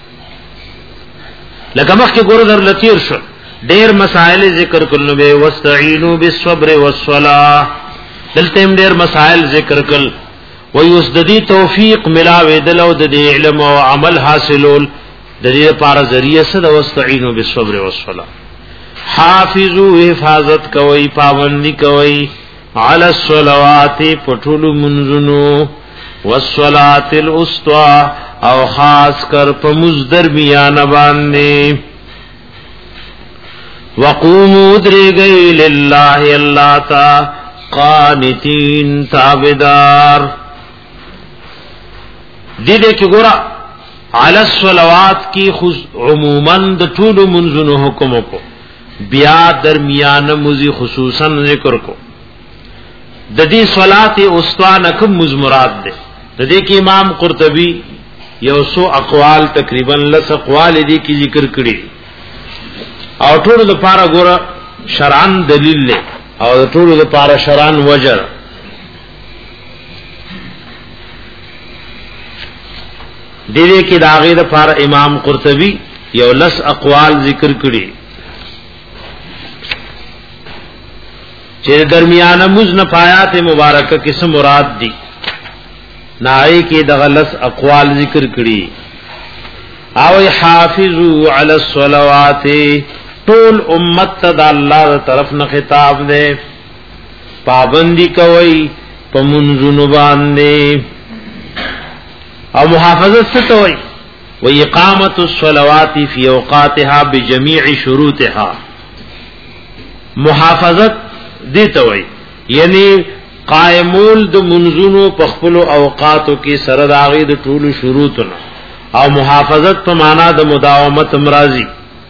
لکه مخکې ګور در لتیر شو ډیر مسائل ذکر کول نو به واستعینوا بالصبر والصلاه دلته هم ډیر مسائل ذکر کړل وای اوس د دې توفیق ملاوي دلو د علم او عمل حاصلول د دې لپاره ذریعہ سره واستعینوا بالصبر والصلاه حافظوا حفاظت کوي پابندی کوي علی الصلوات پټول منزنو والصلاه الوسطى او خاص کر په مزدر بیان باندې وقوموا درگئی لله اللہ تا قانتین تابدار دیدے کی گورا علی الصلوات کی عموماً د طول منزن حکم کو بیا درمیان مزی خصوصا ذکر کو د دې صلات اوستوانه کوم مزمرات ده د دې کې امام قرطبی یو سو اقوال تقریبا لس اقوال دي کی ذکر کړي او ټول د پاره ګوره شرعن دلیل له او ټول د پاره شرعن وجر دې کې داغه د پاره امام قرطبی یو لس اقوال ذکر کړي چې درمیانه مزن پایات مبارکه کیسه مراد دي نای کې د غلس اقوال ذکر کړي او حافظوا علی الصلوات طول امت ته د الله طرف نه خطاب ده پابندی کوي په منځونو باندې او محافظت څه ته وایي و اقامت الصلوات فی اوقاتها بجميع شروطها محافظت دیتا وای یعنی قائمول د منزونو په خپل اوقاتو کې سره داغي د ټول شروطونه او محافظت په معنا د مداومت امراضی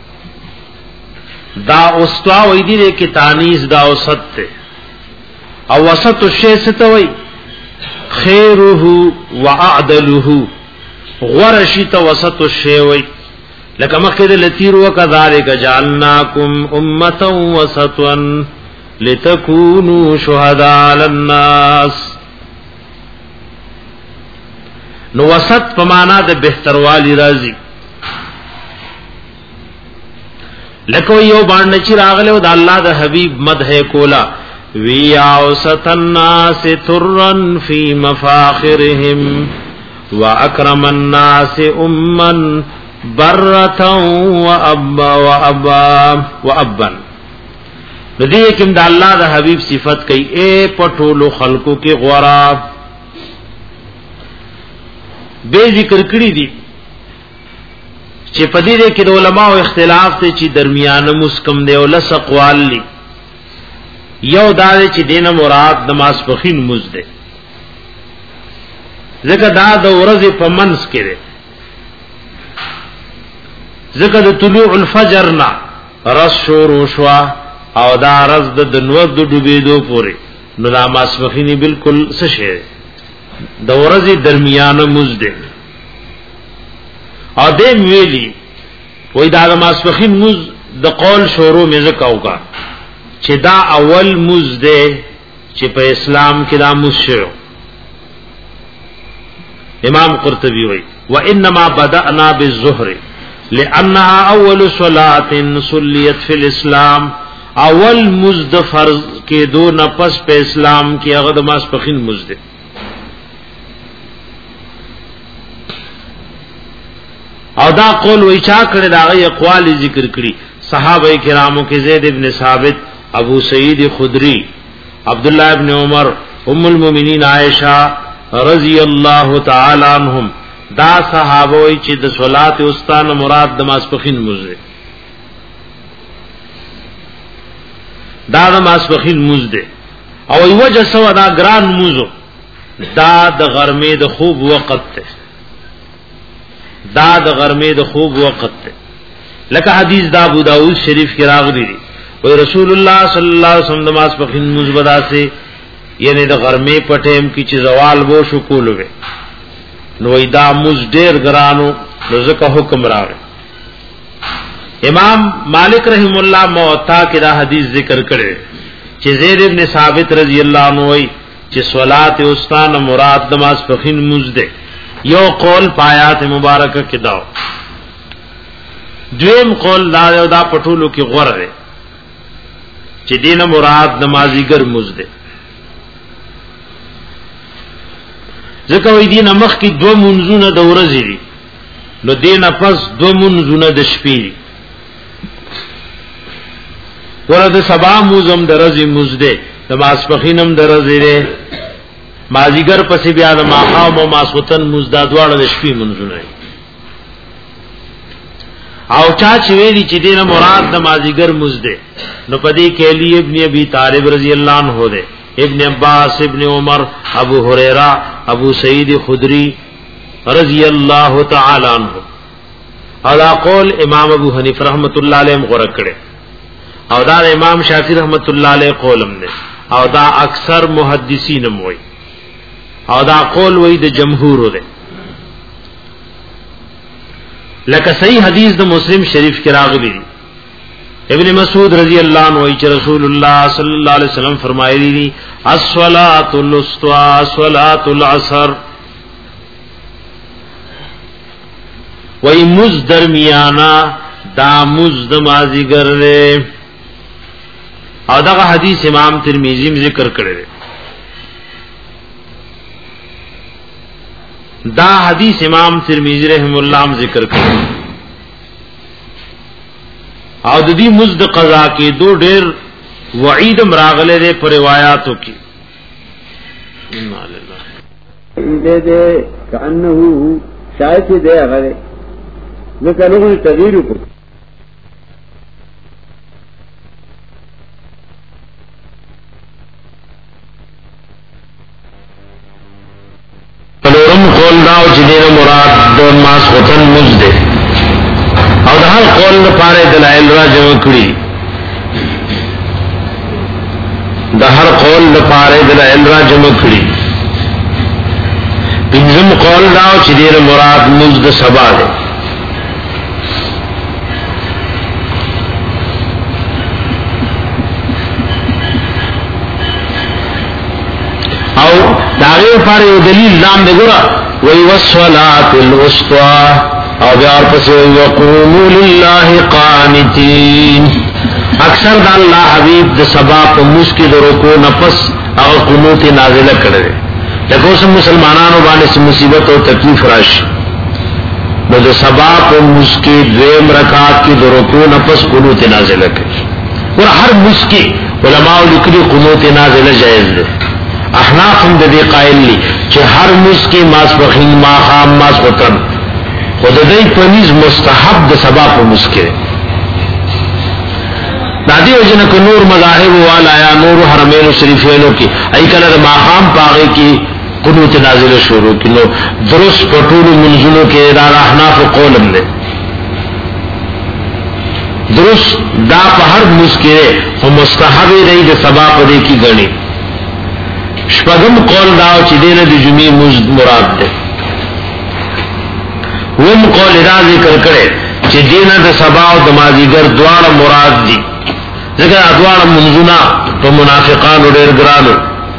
دا اوستوا وای دي کې تانیث دا اوسط ته او وسط الشی ستوي خیره واعدله غرشی ته وسط الشی وای لکه مخکې د لتیر وکذالک جعلناکم امه وسطا لتكونوا شهداء على الناس نو وسط په معنا د بهتروالی راځي لکه یو باندې چې راغله او د الله د حبيب مدح کولا وی اوسط الناس ترن فی مفاخرهم واکرم الناس امما برتا وابا وابا وابا. ندی کم دا اللہ دا حبیب صفت کئی اے پٹولو خلقو کی غورا بے ذکر کری دی چی پدی دے کد علماء و اختلاف تے چی درمیان مسکم دے و لس اقوال لی. یو دا دے چی دین مراد نماز پخین مز دے ذکر دا دا ورز پا منس کرے ذکر دا طلوع الفجر نا رس شور وشوا او دا رز دا دنوز دا ڈوبی دو پورے نو دا ماسپخینی بالکل سشے دا ورز درمیان مز دے. او دیم ویلی وی دا دا ماسپخین مز دا قول شورو میں ذکاو کا چی دا اول مز دے چی پا اسلام کی دا مز شعو. امام قرطبی وی وَإِنَّمَا بَدَأْنَا بِالظُّهْرِ لِأَنَّهَا أَوَّلُ صَلَاةٍ صُلِّيَتْ فِي الْإِسْلَامِ. اول مزد فرض کے دو نفس پہ اسلام کی اغد ماسپخین مزد. او دا قول وی چا کرے دا غی اقوال ذکر کری صحابہ کراموں کے زید ابن ثابت، ابو سعید خدری، عبداللہ ابن عمر، ام المومنین عائشہ رضی اللہ تعالی عنہم. دا صحابہ وی چی دا صلاة استان مراد دا ماسپخین مزد دا دا ماسپخین مزد. او ای وجہ سوا دا گران مزو دا دا غرمی دا خوب وقت تے دا دا غرمی دا خوب وقت تے لکہ حدیث دا ابو داؤد شریف کی راغلی دی وی رسول اللہ صلی اللہ علیہ وسلم دا ماسپخین مزبدا سے یعنی دا غرمی پٹیم کی چی زوال بو شکول ہوئے نوی دا مز دیر گرانو نزکا حکم راوے. امام مالک رحم اللہ موتا کی دا حدیث ذکر کرے چی زید ابن ثابت رضی اللہ عنوی چی صلاة استان مراد دماز پخین مزدے یو قول پایات مبارکہ کی داو. دویم قول دا دا, دا پٹولو کی غور ہے چی دین مراد نمازی گر مزدے ذکر وی دین مخ کی دو منزون دا ورزی دی نو دین پس دو منزون دا شپی دی ورد سبا موزم دا رزی مزدے دا ماسپخینم دا رزی دے مازیگر پسی بیا دا ماقام و ماسوطن مزدہ دوار دا شپی منزون ہے. او چاچ ویلی چی دین مراد دا مازیگر مزدے نو پدی کہلی ابن ابی طالب رضی اللہ عنہ دے، ابن عباس، ابن عمر، ابو ہریرہ، ابو سعید خدری رضی اللہ تعالی عنہ. ادا قول امام ابو حنیفہ رحمت اللہ علیہ غرق کرے او دا امام شافعی رحمت اللہ علیہ قولم دے او دا اکثر محدثینم وی او دا قول وی دا جمہور دے. لکہ صحیح حدیث دا مسلم شریف کی راغلی دی ابن مسعود رضی اللہ عنہ وی رسول اللہ صلی اللہ علیہ وسلم فرمائی دی الصلاة الوسطى صلاة العصر وی مز درمیانا دا مز دمازی گر دے. او دا حدیث امام ترمذی میں ذکر کرے دا حدیث امام ترمذی رحم اللہ میں ذکر کرے او د دې مزد قضا کې دو ډېر وعید مراغله دې پر روایتو کې ان الله دې دې کانه شاید دې هغه نو کله تغییر وکړ پلورم قول داو چې دې مراد د ماس وطن مزد او دا هر قول لپاره دلائل را جمع کړي دا هر قول لپاره دلائل را جمع کړي. پنځم قول دا چې دې مراد مزد سبا ده او داغه لپاره دلیل ځان دګورا وی والصلاة الوسطى او بیار پس وقوموا للہ قانتین. اکثر دا اللہ حبیب دا سبا پا مسکی دا رکو نفس او قنوت نازلہ کرده لکه اوس مسلمانانو باندې څه مصیبت او تکلیف راشي نو د سبا په مسکی دویم رکعت کې د رکوع نه پس قنوت نازله کوي. ور هر مسکی علماء لیکلي قنوت نازله جائز ده. احناف هم د دې قائل دي چې هر مسکی ماسپخین ماخام ماسوتن خود دې پنځ مستحب د سبا په مسکی دادی وجنه کو نور مذاهب والا یا نور حرمین شریفینو کی ای کله د ماخام پاغه کی قنوت نازله شروع کینو درست پټولو منځونو کې دا احناف قولم ده درست دا په هر مسکی او مستحب دی د سبا په دې کی غني. شپږم قول دا چې دینه د جمعې مراد ده. وم قول دا ذکر کړي چې دینه د سبا او د مازیګر دواړه مراد دي ځکه دواړه منځونه په منافقانو ډېر ګرانو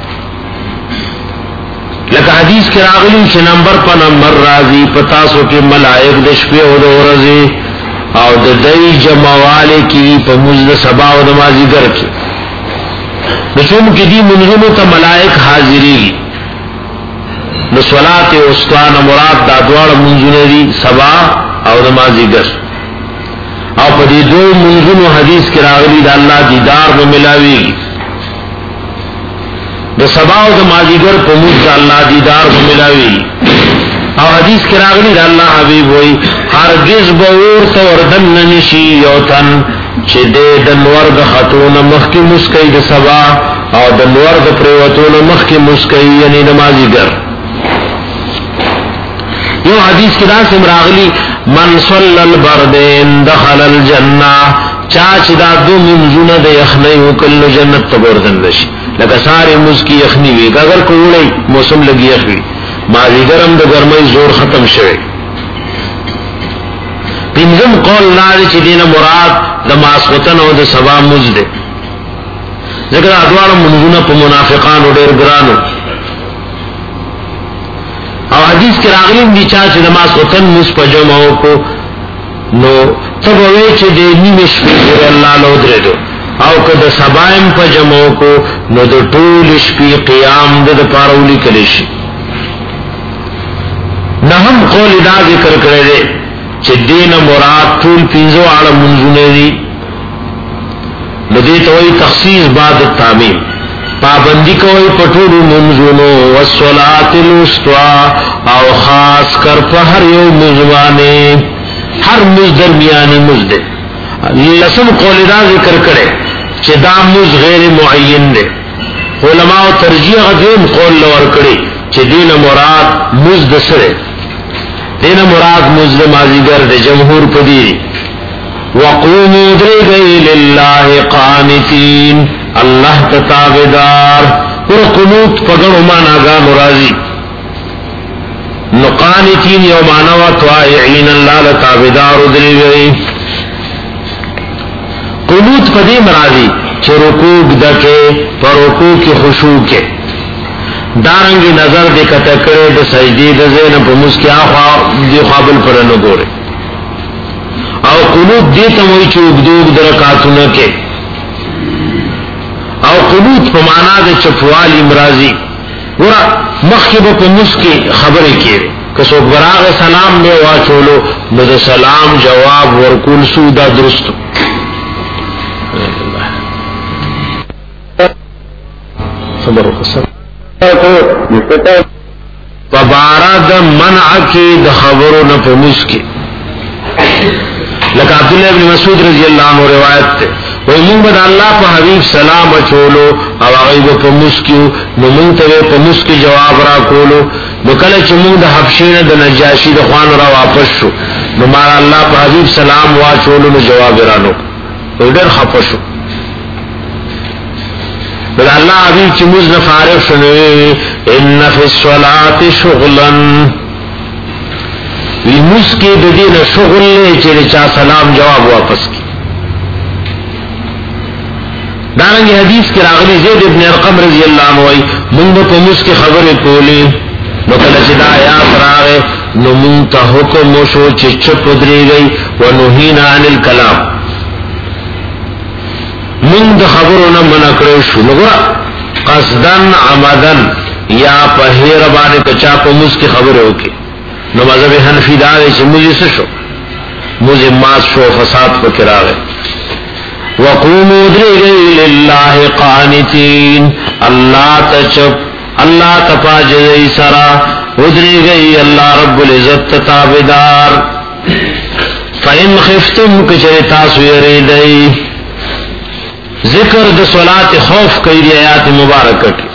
لکه حدیث کې راغلی چې نمبر په نمبر راځي پتا سو کې ملائک د شپې او د ورځې او د دای جمعواله کې په مزد سبا او د مازیګر کې د څوم کې دي منځونو ته ملائک حاضري نو صلات او استوان مراد دا دواړه منځونه دي سبا او د مازیګر او په دې دوه منځونو حدیث کې راغلی د الله دیدار به ملاوي د سبا او د مازیګر په موږ د الله دیدار به ملاوي او حدیث کې راغلی د الله حبیب وای هرگز به ورته وردن نشي یو تن چې د نور د خاتون مخکې مسکی د سبا او د نور د پریوتون مخکې مسکی یعنی د مازیګر. یو حدیث کې دا سم راغلی من صلی البردین دخل الجنه چا چې دا دو منځونه د یخنۍ وکړل جنت ته ورځن شي لکه ساره مسکی یخنی وی اگر کوړی موسم لګي یخوي مازیګرم د ګرمۍ زور ختم شوی. پنځم قول لاره چې دینه مراد د ماسوتن او د سبا مزده ذکر ادوار منځونه په منافقانو ډېر ګرانو او حدیث کې راغلی دی چې د ماسوتن مس په جمعو کو نو تبوي چې د نیمه شپې الله له درېدو او که د سبایم په جمعو کو نو د ټول شپې قیام د پارولی کلی شي. نه هم قول دا ذکر کړی دی چې دین مراد ټول پینځو اړه منځونه دي نو دې ته وایي تخصیص بعد التعمیم پابندی کوي پټولو منځونو والصلاه الوسطى او خاص کر په هر یو مزوانه هر مز درمیاني مزده لسم قول دا ذکر کړي چې دا مز غیر معین دي علماء ترجیح غویم قول لور کړي چې دین مراد مزد سره دین مراد مزد مازیګر د جمهور پدی وقوموا درگئی لله قانتین اللہ تتابدار اور قنوت پگڑو مانا گا مرازی نقانتین یومانوا توائعین اللہ لتابدار درگئی قنوت پدی مرازی چھ رکوع دکے پر رکوع کی خشوع کے دارنگی نظر دے کتکرے دے سجدی دے زین پا مسکی آخوا دی خوابل پر نگورے او قنوت دیتا موی چو اگدوگ درکاتونا کے او قنوت پا مانا دے چپوالی مرازی ورہ مخیبا پا مسکی خبری کیرے کسو براغ سلام میں واچولو ند سلام جواب ورکول سودا درستو صبر و قصر فبارد منع کی د خبرو نہ پمس کی لکه عبداللہ ابن مسعود رضی اللہ عنہ روایت تے وی مونگ بدا اللہ پا حبیب سلام اچولو او غیب پمس کیو نو مونگ تاوی پمس کی جواب را کولو نو کلچ مونگ دا حبشین دا نجاشی دا خوان را واپس شو نو مارا اللہ پا حبیب سلام واچولو نو جواب رانو وی در خفشو بل اللہ حبیب چی مزن فارغ شنوی ان فی الصلاة شغلا وی مز کی دین شغل لے چیرے چاہ سلام جواب واپس کی دارنگی حدیث کی راغلی زید ابن ارقم رضی اللہ عنہ وی منگ پا مز کی خبر کولی نو کلچدا آیات راغے نو منگ تا حکم شو چی چپ دری گئی ونوہینا عن الکلام من د خبرونه منع کړو شو نو قصدن عمدن یا په هیر باندې کچا په موږ کې خبره وکي نو مذهب حنفی دا چې موږ څه شو موږ ماس شو فساد پکې راغی وقوموا درغی لله قانتین الله تچپ الله تپاجئی سرا ودرغی الله رب العزت تابعدار فإن خفتم کچرتا سویریدئی ذکر د صلات خوف کوي د آیات مبارکه کې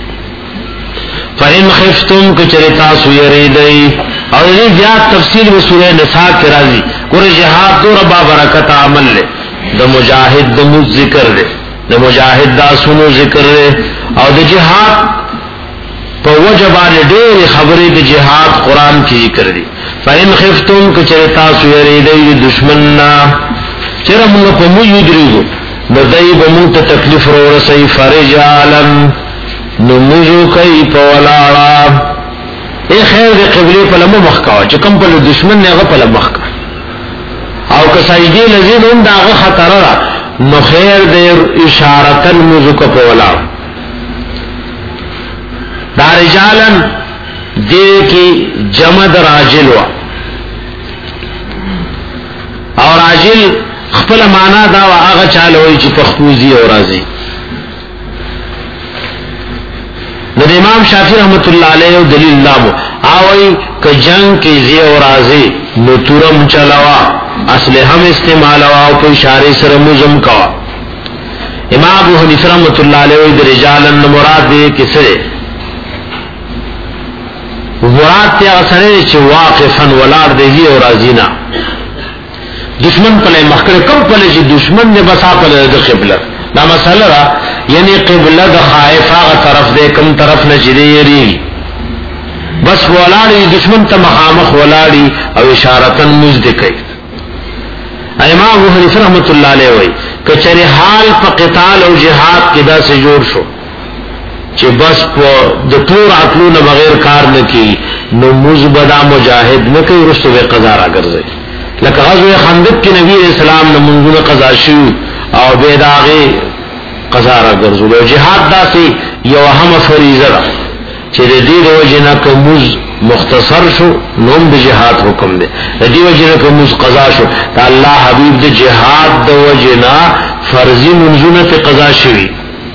فإن خفتم کچرتا سویریدئی اور یہ زیاد تفصیل میں سورہ نساء کے راضی قرآن جہاد دو ربا برکت عمل لے دا مجاہد دا مز ذکر لے دا مجاہد دا سنو ذکر لے اور دا جہاد پا وجبان دیر خبری دا جہاد قرآن کی ذکر دی فإن خفتم کچرتا سویریدئی دشمننا چرا منگا پا موجود ریگو ندائی با منگتا تکلیف رو رسی فرجالن نموزو کئی پا ولالا اے خیر دے قبلی پا لما مخکاوا چکم پا دشمن نے اغا پا لما مخکا او کسایدی لزید ان دا اغا خطر را نو خیر دے اشارتن موزو کا پا ولالا دا رجالن دے کی جمد راجل وا اور راجل خپل مانا دا وا آغا چالوئی چی پخپوزی اور رازی نو امام شافعی رحمت اللہ علیہ دلیل اللہ آوئی کہ جنگ کی زی اور رازی نو تورم چلوا اسلحہ میں استعمالوا او پہ اشارے سر مزم کوا امام ابو حنیفہ رحمت اللہ علیہ در رجالن مراد دے کسرے مراد تیا سرے چھ واقفا ولار دے زی اور رازینا دشمن پلے مخکر کم پلے چھ دشمن نے بسا پلے دے قبلہ دا مسئلہ را یعنی قبلہ دا خائفہ غا طرف دے کم طرف نچدے یری بس ولاڑی دشمن تا مخامخ ولاڑی او اشارتن مزد کئی امام ابو حنیفہ رحمت اللہ علیہ وی کچری حال پا قتال او جہاد کدا سے جوڑ شو چی بس پا دطور عقلون بغیر کار نکی نو مزبدا مجاہد نکی رستو بے قضارہ گرزے لکہ غزوہ خندق کی نبی علیہ السلام نمونگون قضا شو او بے داغی قضارہ گرزو جہاد دا سی یو اہم فریضہ دا چی دی دو جنا کموز مختصر شو نوم دا جہاد حکم دے دی وجنا کموز قضا شو تا اللہ حبیب دا جہاد دا وجنا فرضی منزونت قضا شوی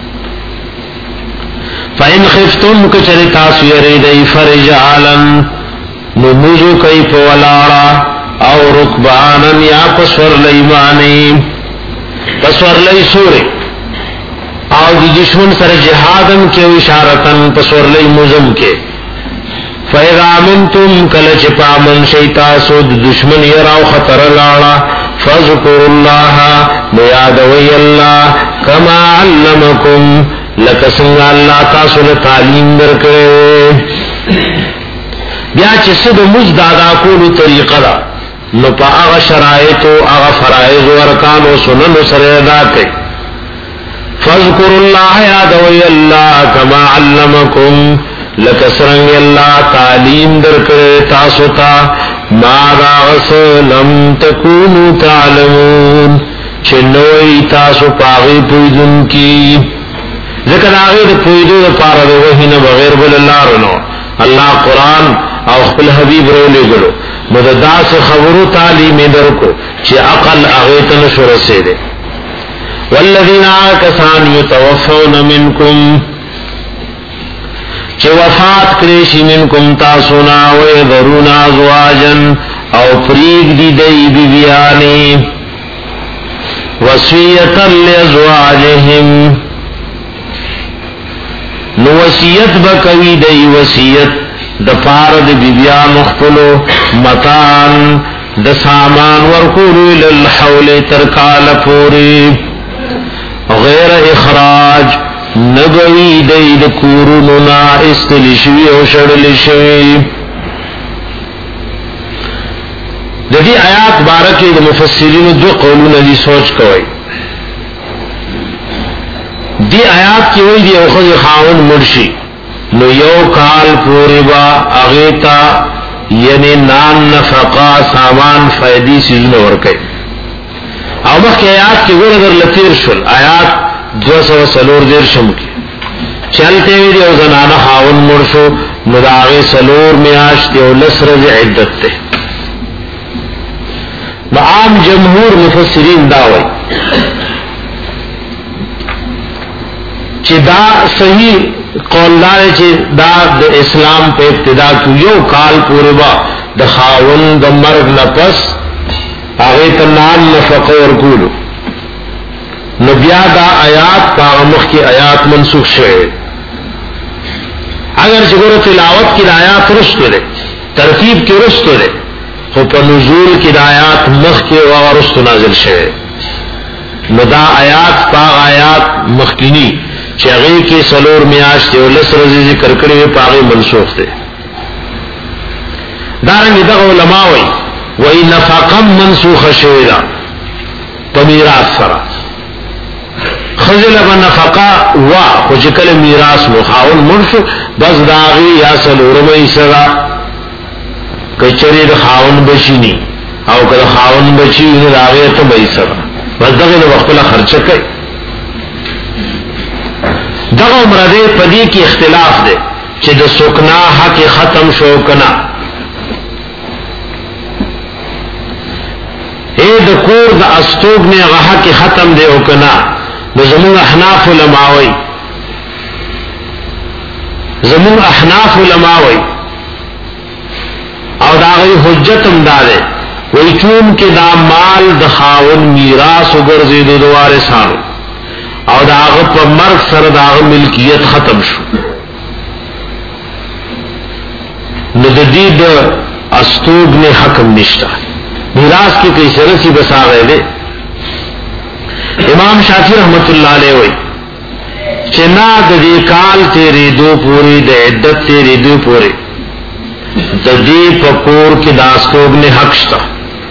فَإِنْ خِفْتُمْ کچر تاسویر دی فرجالا نموزو کئی پولاڑا او رکبانا یا پسور لیمانی پسور لی سوری او دی دشمن سر جہادن کے اشارتن پسور لی مزم کے فَإِذَا مِنْتُمْ کلچ پامن شیطاسو دی دشمن یراو خطر لاڑا فَذْكُرُ اللَّهَ نیادوی اللہ کما علمکم لکسنگ اللہ تاسو تعلیم در کرے بیا چسے دو مزدادا کولو طریقہ دا نو پا آغا شرائطو آغا فرائض و ارکان و سنن و سر ادا کئی فذکر اللہ یادوی اللہ کما علمکم لکسرنگ اللہ تعلیم در کرے تاسو تا مادا غس لم تکونو تعلمون چنوئی تاسو پاغی پویدن کی ذکر آغیر پویدو دا پارا دا وحین بغیر بل اللہ رنو اللہ قرآن او خپل حبیب رو لے گلو مددا سے خبرو تعلیم در کو چی عقل اغیتن شرسے دے والذین آکسان یتوفون منکم چی وفات کریشی منکم تاسونا ویذرون ازواجن او پریگ دی دی بی بیانی وصیتا لازواجہم نو وصیت بکوی دی وصیت د پار د بیبیا مخفلو متان د سامان ورکولو للحول ترکال پوری غیر اخراج نبوی دی د کورونو نا استلشوی او شڑلشوی د دی آیات بارکی د مفسرین دو قولون دی سوچ کوئی دی آیات کی وی دی اوخذ خاون مرشی نو یو کال پوری با اغیتا یعنی نان نفقا سامان فائدی سیزن ورکے او مخی آیات کی ور اگر لطیر شل آیات دو سو سلور دیر شم کی چلتے وی دی او زنانه خاون مرشو نو داغی سلور میاشت او لس رز عدت تے. نو عام جمهور مفسرین داوئی چی دا صحیح قول دار چی دا دا اسلام پہ ابتدا کیو یو کال پورے با دا خاون دا مرگ نپس آغیت نام نفقہ ورکولو نو بیا دا آیات پاغمخ کی آیات منسوخ شوئے. اگر چگور تلاوت کی آیات رستو لے ترتیب کی رستو لے خو پا نزول کی آیات مخ کے وغرستو نازل شوئے. نو دا آیات پاغ آیات مخکینی چاگئی کی سلور میاشتے و لس رضی ذکر کری وی پاغی منسوخ دے. دارنگی دا علماء وی وی نفقم منسوخ شوئے پا میراث سرا خزل با نفقا وا خوچکل میراث مخاون مرشو بس داغی یا سلورم سرا کچری دا خاون بچینی او که دا خاون بچینی داغی تا بئی سرا بس داغی دا وقتلا خرچہ کئی. دغه مرده پدی کی اختلاف دے چې د سکنا حق ختم شو کنا اے د کور د استوګ نه هغه حق ختم دی او کنا. د زمون احناف علماوی زمون احناف علماوی او دا غي حجت هم داده وای چون کې دا مال د خاون میراث وګرځیدو د وارثانو او دا هغه په مرګ سره دا هغه ملکیت ختم شو نو د دې د استوګ نه حکم نشته میراث کې کئی سره سی بسا غې ده. امام شافعی رحمت اللہ علیہ وی چنا د دې کال تیرې دو پوری د عدت تیرې دو پوری د دې پکور کې د استوګ نه حق شته.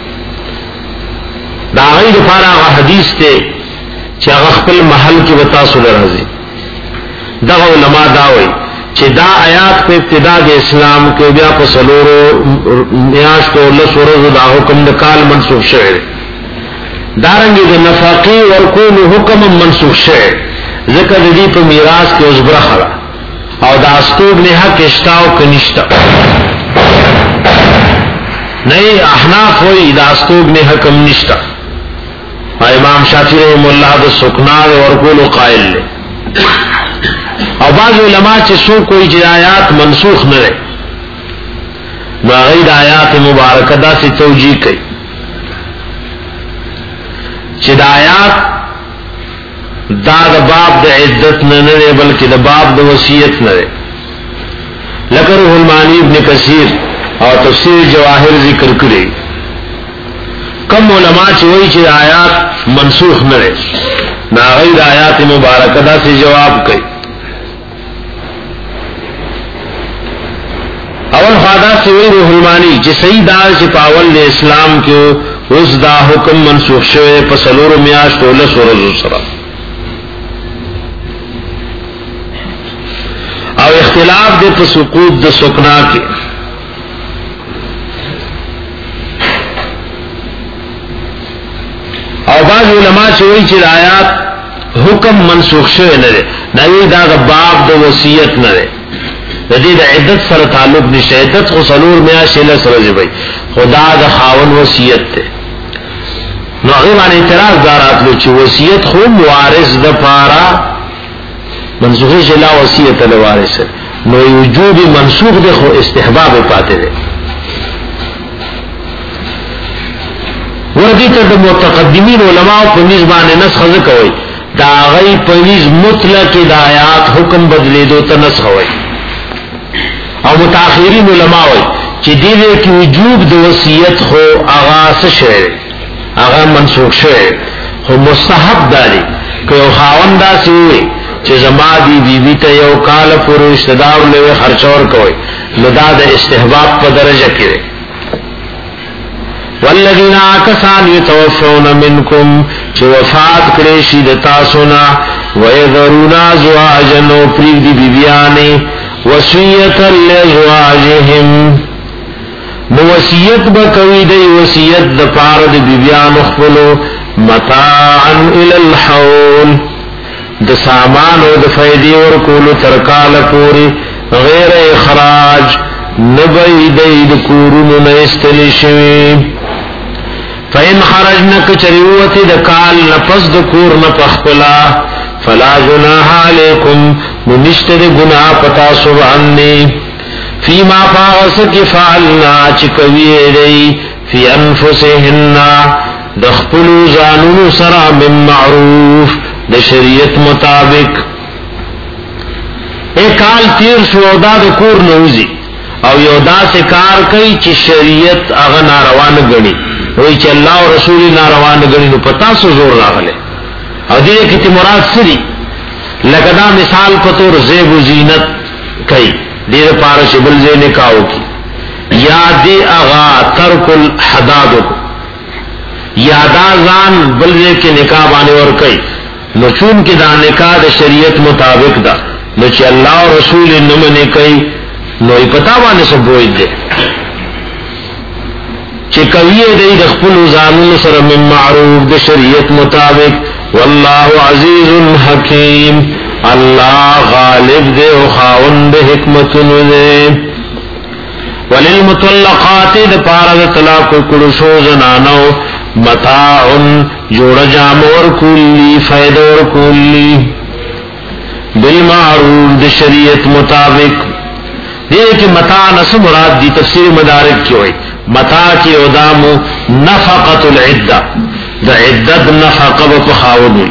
دا غي لپاره هغه حدیث ته چې هغه خپل محل کې وتا سول راځي. دا علماء دا وایي چې دا آیات په ابتدا د اسلام کې بیا په سلورو میاشتو له سورو دا حکم د کال منسوخ شوی. دارنګه د نفقې ورکول حکم منسوخ شوی ځکه د دې په میراث کې اوس برخه او دا استوګ نه حق اشتاو کنيشتا نه احناف وایي دا استوګ نه حکم نشتا. امام شافعی رحم الله د سکنا ورکول قائل له او بعض علماء چې سو کوئی آیات منسوخ نه لري نو غیر آیات مبارکه دا سي توجیه کوي چې د آیات دا د باب د عدت نه نه بلکې د باب د وصیت نه لري. لکه روح المعانی ابن کثیر او تفسیر جواهر ذکر کړی کم علماء چې وایي چې آیات منسوخ نه لري نا غیر آیات مبارکه دا سي جواب کوي. اول خدا سے وی روح المانی چې صحیح دار چې پاول د اسلام کې اوس دا حکم منسوخ شوی په سلور میاشت او له سورو سره او اختلاف د په سقوط د سکنا کې او بعض علماء چې وی چې آیات حکم منسوخ شوی نه دی نه دا د باب د وصیت نه دی د دې د عدت سره تعلق نشته. عدت خو سلور میاشتې له سره دی خدا د خاون وصیت ته نو هغه باندې اعتراض داراتلو چې وصیت خو وارث د پاره منسوخه جلا وصیت له وارث نو وجوب منسوخ ده خو استحباب پاتې ده. ورته د متقدمین علماء په نسبانه نسخ کوي دا غي په نس مطلق د آیات حکم بدلیدو ته نسخ وي او متأخرین علماء وي چې دې کې وجوب د وصیت خو آغاز شوی هغه منسوخ شوی خو مستحب دی که خاوند داسې وي چې زما دی بیبي ته یو کال پورې استدار له خرچور کوي نو دا د استحباب په درجه کې دی. والذین آکسان یتوفون منکم چې وفات کړي شي د تاسو نه ويذرون ازواجا نو پریږ دی بیبیانه وصیت لازواجهم نو وصیت بکوي دی وصیت د پاره د بیبیانو خپلو متاعا الی الحول د سامان او د فیدی ورکولو ترکال پوری غیر اخراج نبی دید کورونو نیستلی شوی فین خرجنا کچریوتی د کال نفس د کور نپخپلا فلا جناح علیکم ننشت د گناہ پتا سبحانی فیما فاغس کی فعلنا چکوی دی فی انفسهن دخپلو زانونو سرا من معروف د شریعت مطابق ایک کال تیر شو دا د کور نوزی او یو دا سے کار کئی چی شریعت اغا ناروان گنی وی چی اللہ و رسولی ناروان گنی نو پتا سو زور راغلے او دیئے کتی مراد سری لگدا مثال پتور زیب و زینت کئی دیر پارش بلزے نکاو کی یا دی اغا ترک الحدادو کو یا دا زان بلزے کے نکاح بانے اور کئی نو چون کی دا نکاح دا شریعت مطابق دا نو چی اللہ و رسول نمنے کئی نو ای پتا بانے سب بوئی دے چی کوئی دی دخپل زانون سر من معروف دا شریعت مطابق واللہ عزیز حکیم اللہ غالب دے و خاون دے حکمتن دے وللمطلقات دا پارا دا طلاق کلشو زنانو متاعن جوڑ جام اور کلی فائدہ اور کلی بالمعروف دا شریعت مطابق دیکھ کہ متاع نسو مراد دی تفسیر مدارک کی ہوئی متاع کی ادامو نفقت العدہ دا عدد نفقہ بخاون ہوئی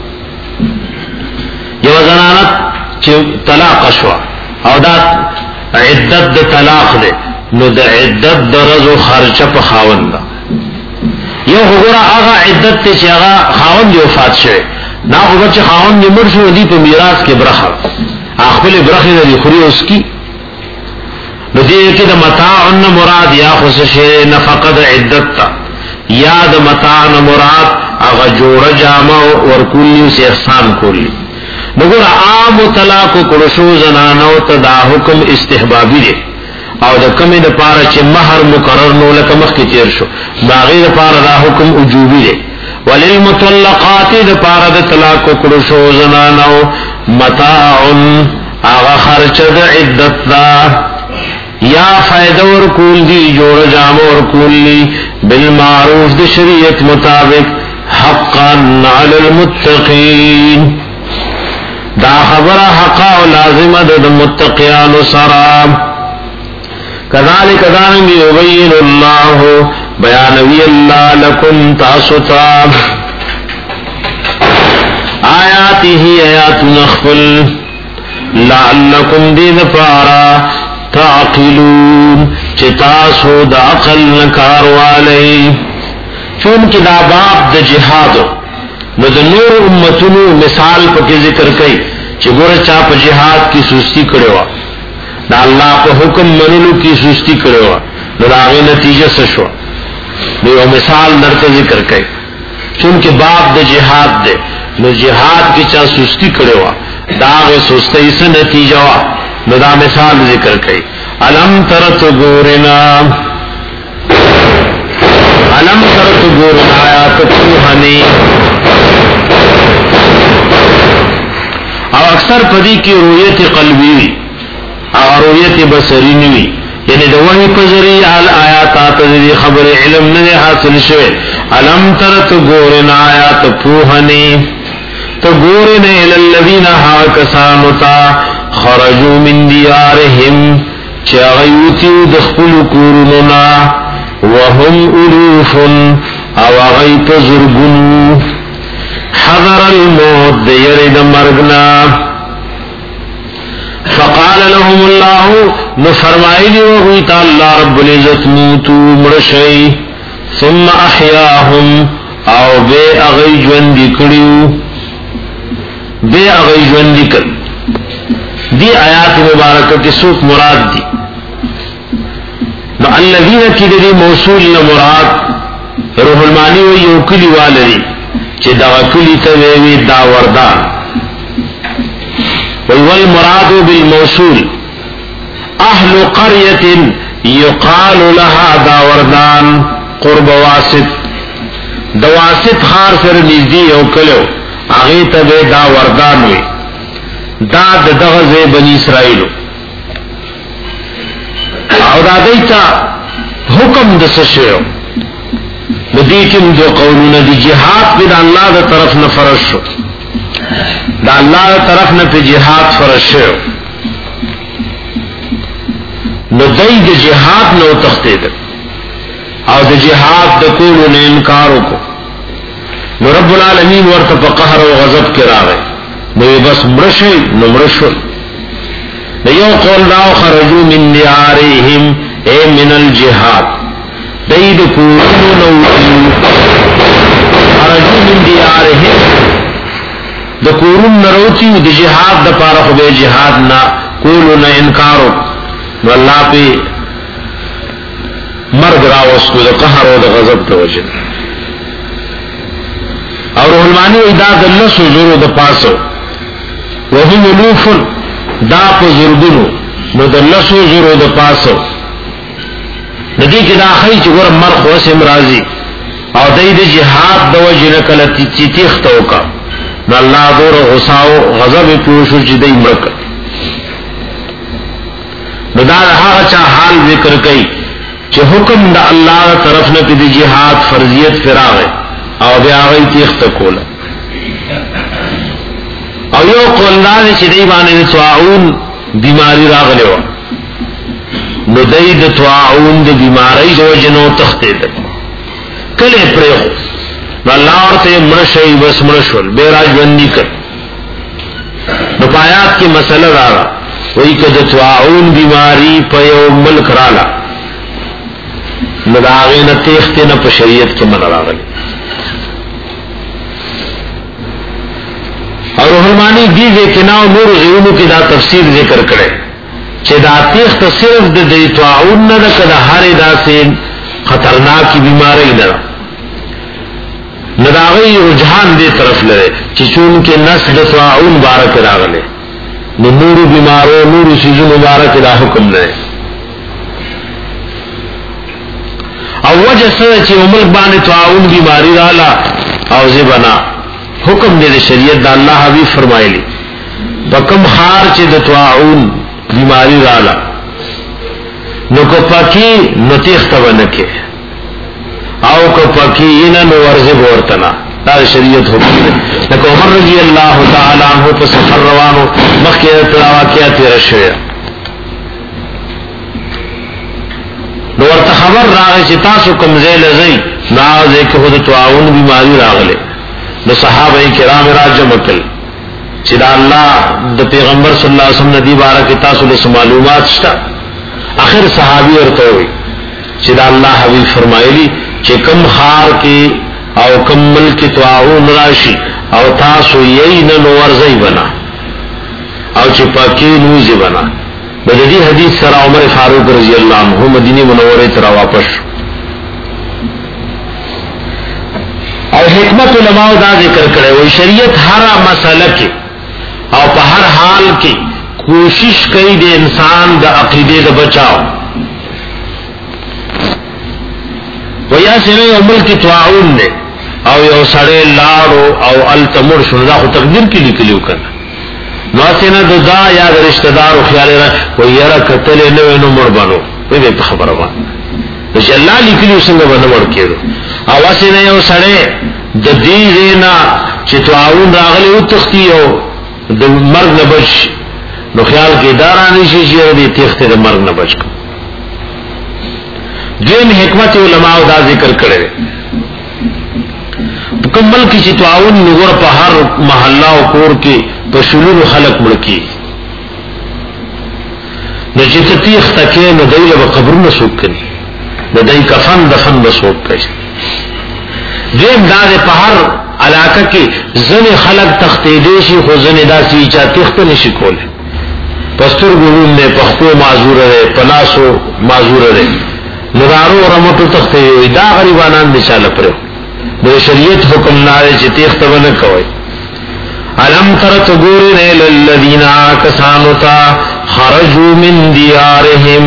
یو زنانت چی طلاق شوا او دا عدد دا طلاق دے نو دا عدد دا رزو خرچہ پخاون دا یو خبر آغا عدت تے چی آغا خاون دی وفات شوئے نا خبر چی خاون دی مر شو دی پا میراث کے برخا اخبر برخی دی خوری اس کی نو دیئے کہ دا متاعن مراد یا خسشے نفقد عدت تا یا دا متاعن مراد آغا جوڑا جامع ورکولی اسے احسان کولی نگور عام طلاق کرشو زنانو تا دا حکم استحبابی دے او دا کمی دا پارا چی مہر مقرر نو لکا مخ کی تیر شو باغی دا پارا دا حکم عجوبی دے وللمطلقات دا پارا دا طلاق کرشو زنانو متاعن آغا خرچ دا عدت دا یا فائدہ ورکول دی جوڑ جام ورکول لی بالمعروف دی شریعت مطابق حقا علی المتقین دا خبر حقا و لازم دا متقیان سرام کذالک دانگی یبین اللہ بیانوی اللہ لکم تاسطا آیاتی ہی آیات نخفل لعلکم دین پارا تعقلون چتاسو دا عقل نکار والی چونکہ دا باب دا جہادو نو دا نور امتنو مثال پا ذکر کئی چی گورا چاپ جہاد کی سستی کروا دا اللہ پا حکم منلو کی سستی کروا نو دا آغی نتیجہ سشوا نو یو مثال نرک ذکر کئی چونکہ باب دا جہاد دے نو جہاد کی چاہ سستی کروا دا آغی سستی سے نتیجہ وا نو دا مثال ذکر کئی علم ترت گورنا علم ترت گورنا آیات کوہنی او اکثر پدی کی رویت قلبی او رویت بصری نوی یعنی دا وحی پذری آل آیاتات دی خبر علم ندی حاصل شوئے علم ترت گورنا آیات کوہنی تو گورنا الالذین حاکسانتا خرجوا من دیارهم چا غیوتیو دخپل کورننا وهم الوف او غیت زرگنو حضر الموت دیر مرگنا فقال لهم اللہ نفرمائی لی وغیتا اللہ رب العزت موتو مرشی ثم احیاهم او بے اغی جوندی کڑیو بے اغی جوندی کڑ دی آیات مبارکہ کی سوک مراد دی نو الذین کی دی موصول مراد روح المانی و یو کلی والدی چی دا کلی تویوی داوردان والمراد بالموصول اہل قریت یقال لها داوردان قرب واسط دواسط خار سر نزدی او کلو هغه ته دا وردان وي دا د دغه بنی اسرائیل او دا دیتا حکم د سشیو ندی کوم دو قولونه دی جهاد په الله د طرف نه فرض شو دا الله د طرف نه په جهاد فرض شو نو دای د جهاد نو تختید او د جهاد د کولو نه انکار وکړو نو رب العالمین ورته په قهر او غضب کې راغی نو بس مرشي نو مرشل یو قول دا خرجوا من دیارهم اے من الجهاد دید کورونو نو خرجوا من دیارهم د کورون نروتی د جهاد د پاره خو به جهاد نه کولو نه انکارو نو الله په مرګ راوستو د قهر او د غضب ته وجه او رحمانی ادا د الله سوزرو د پاسو وهم الوف دا په زرګونو نو د الله سوزرو د پاسو ندی کې دا خی چې ګور مرخ وسم راضي او دای د جهاد د وجه نه کله چې تیختو کا نو الله دور غصاو غضب پوښو چې دای مرک نو دا هغه چا حال ذکر کړي چې حکم د الله طرف نه د جهاد فرضیت فراغه او بیا غي تیخت کوله او یو قولدان چې دی باندې طاعون بیماری راغله و نو دای د طاعون د بیماری د وجنو تختید کله پرې الله ورته مرشي بس مرشل به راځوندې کړ نو پایات کې مسله راغله وای کده طاعون بیماری په یو ملک رااله نو دا غینه تخت نه په شریعت کې من راغله اور رحمانی دی ذکرناو نور غیونو کی دا تفسیر ذکر کرے چه دا تیخت صرف دا دی طاعون ندا کدا ہر دا سے خطرناکی بیماری ندا نداغی رجحان دی طرف لرے چه چون کے نس دا طاعون بارک راغلے نور بیمارو نور سیزن مبارک دا حکم لرے او وجہ سر چه ملک بان طاعون بیماری رالا او زبنا حکم دے شریعت دا اللہ حبیب فرمائے بکم خار چے د طاعون بیماری رالا نو کو پاکی نو تیخت ونکے او کو پاکی اینا نو ورزب ورتنا دا شریعت حکم دے لکو عمر رضی اللہ تعالی عنہ پا سفر روانو مخی واقعات رشویا نو ورطا خبر راغی چی تاسو کمزیل ازی ناغذے کہ خود طاعون بیماری راغلے نو صحابہ کرام راجم کل چې دا الله د پیغمبر صلی الله علیه وسلم دی بارک تاسو له معلومات شته اخر صحابي ورته وي چې دا الله حبیب فرمایلی چې کم خار کې او کم ملک طاعون راشي او تاسو یې نه ورځي بنا او چې پاکي نوځي بنا د دې حدیث سره عمر فاروق رضی الله عنه مدینه منوره ته واپس او حکمت علماء دا ذکر کرے وہ شریعت ہر مسئلہ کی او په هر حال کې کوشش کوي د انسان د عقیده د بچاو ویا سره یو ملک طاعون نه او یو سړی لاړو او التمر شنو دا خو تقدیر کې لیکلو کنه نو څنګه ددا یا رشتہ دار خیال را و یرا قتل نه نو مړ بانو په دې خبره وانه د جلال لیکلو څنګه باندې مړ کېدو او څنګه یو سړی د دې زینا چې طاعون راغلی او تختی او د مرګ نه بچ نو خیال کې دارانه شي چې دې تخته د مرګ نه بچ کو دین حکمت علماء دا ذکر کړي مکمل کی چې طاعون نور په هر محله او کور کې په شلول خلق ملکی نو چې تخته کې نو دایله په قبرونو سوق کړي د دای کفن دفن بسوق کړي دیم دا په هر علاقه کې ځنې خلق تختې دي شي خو ځنې داسې چې تخته نشي کوله پستر ګورون نه پختو معذور ده پلاسو معذور ده نګارو رمټو تختې دا غریبانان نشاله پرو د شریعت حکم نه چې تخته ونه کوي علم تر تغور للذین کسانوا تا خرجوا من دیارهم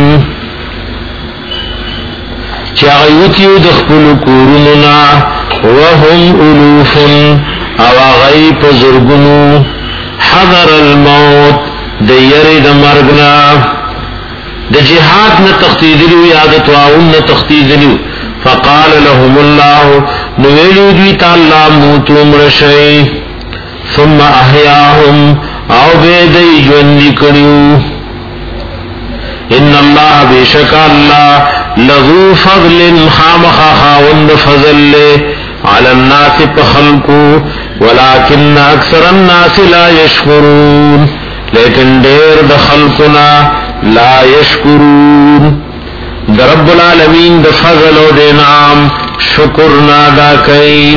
چاغیوتیو د خپل کورونو وهم الوف او غی په زرګونو حذر الموت د یری د مرګنا د جهاد نه تختیدلو یا د تعاون نه تختیدلو فقال لهم الله نویلو دی تعالی موتو مرشی ثم احیاهم او بیدی جوندی کریو ان اللہ بیشک اللہ لذو فضل خامخ خاوند فضل لے علی الناس پخلقو ولكن اکثر الناس لا یشکرون لیکن دیر دخلقنا لا یشکرون در رب العالمین د فضل و د انعام شکر نادا کئی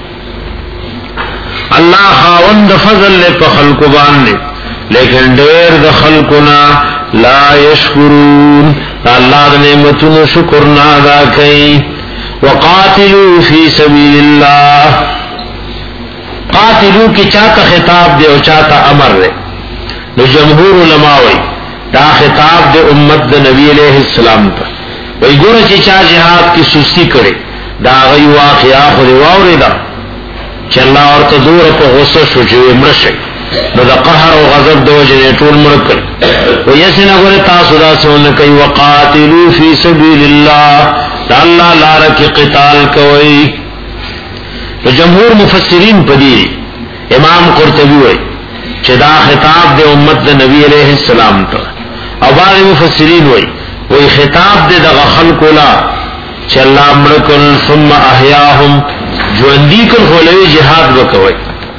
اللہ خاوند د فضل لے پا خلق باندے لیکن دیر د خلقنا لا یشکرون اللہ د نعمتن شکر نادا کئی وقاتلوا فی سبیل اللہ قاتلو کی چاہتا خطاب دے او چاہتا امر دے نو جمہور علماء وی دا خطاب دے امت دا نبی علیہ السلام تا وی گورا چی چا جہاد کی سستی کرے دا غی واقعا خود واوری دا چی اللہ اور تدور پا غصہ شو چوی مرشک نو دا قہر و غضب دو جنے طول مرکر وی ایسی نگوری تاسو دا سونکي وقاتلو فی سبیل اللہ دا اللہ لارک قتال کوئی تو جمہور مفسرین پدی امام قرطبی وی چی دا خطاب دے امت دا نبی علیہ السلام تا او بعض مفسرین وی وی خطاب دے دا خلق لا چی اللہ مرکل ثم احیاهم جو اندی کل خولوی جہاد بکوی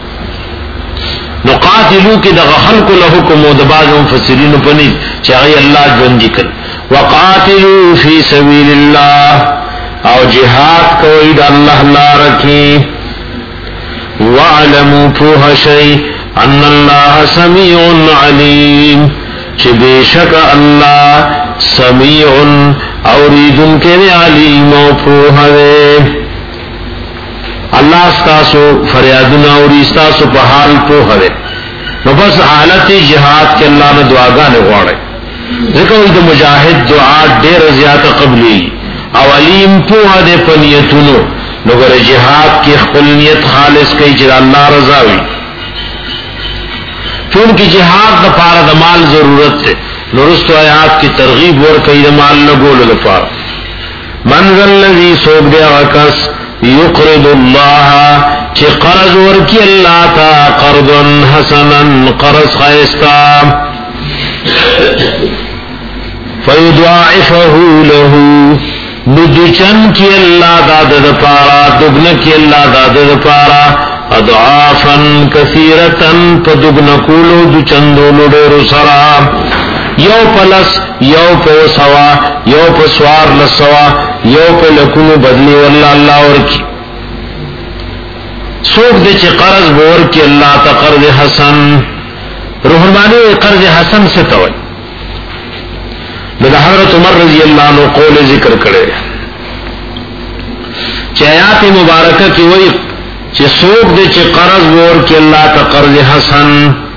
نقاتلو کی دا خلق لا حکم و دا بعض مفسرین پنی چی اغی اللہ جو اندی کل وقاتلو فی سبیل اللہ او جہاد کوئی دا اللہ لا رکی وَعْلَمُوا پوہ شئی ان اللہ سمیع علیم چی بے شک اللہ سمیع اوریدن کے علیم و پوہ دے اللہ استاسو فریادنا اوری استاسو پہال پوہ دے نو بس حالت جہاد کے اللہ نے دعاگانے غوڑے ذکر وید مجاہد دعا دیر زیادہ قبلی او علیم پوہ دے پنیتنو نگر جہاد کی خلنیت خالص کئی جل اللہ رضاوی چونکہ جہاد دا پارا دا مال ضرورت تے نرست و آیات کی ترغیب ور کئی دا مال نگول دا پارا منذر اللذی سوک دے وکس یقرد اللہ چی قرض ورکی اللہ تا قرضا حسنا قرض خیستا فیدعائفہ لہو ندچن کی اللہ داد پارا دگن کی اللہ داد پارا اضعافا کثیرتن پدگن کولو دچن دولو ڈیرو سرا یو پلس یو پو سوا یو پو سوار لسوا یو پو لکنو بدلی واللہ اللہ ورکی سوک دے چی قرض بور کی اللہ تا قرض حسن روحمانی قرض حسن سے توئی دا حضرت عمر رضی اللہ عنہ قول ذکر کرے چی آیات مبارکہ کی وئی چی سوک دے چی قرض بور کی اللہ تا قرض حسن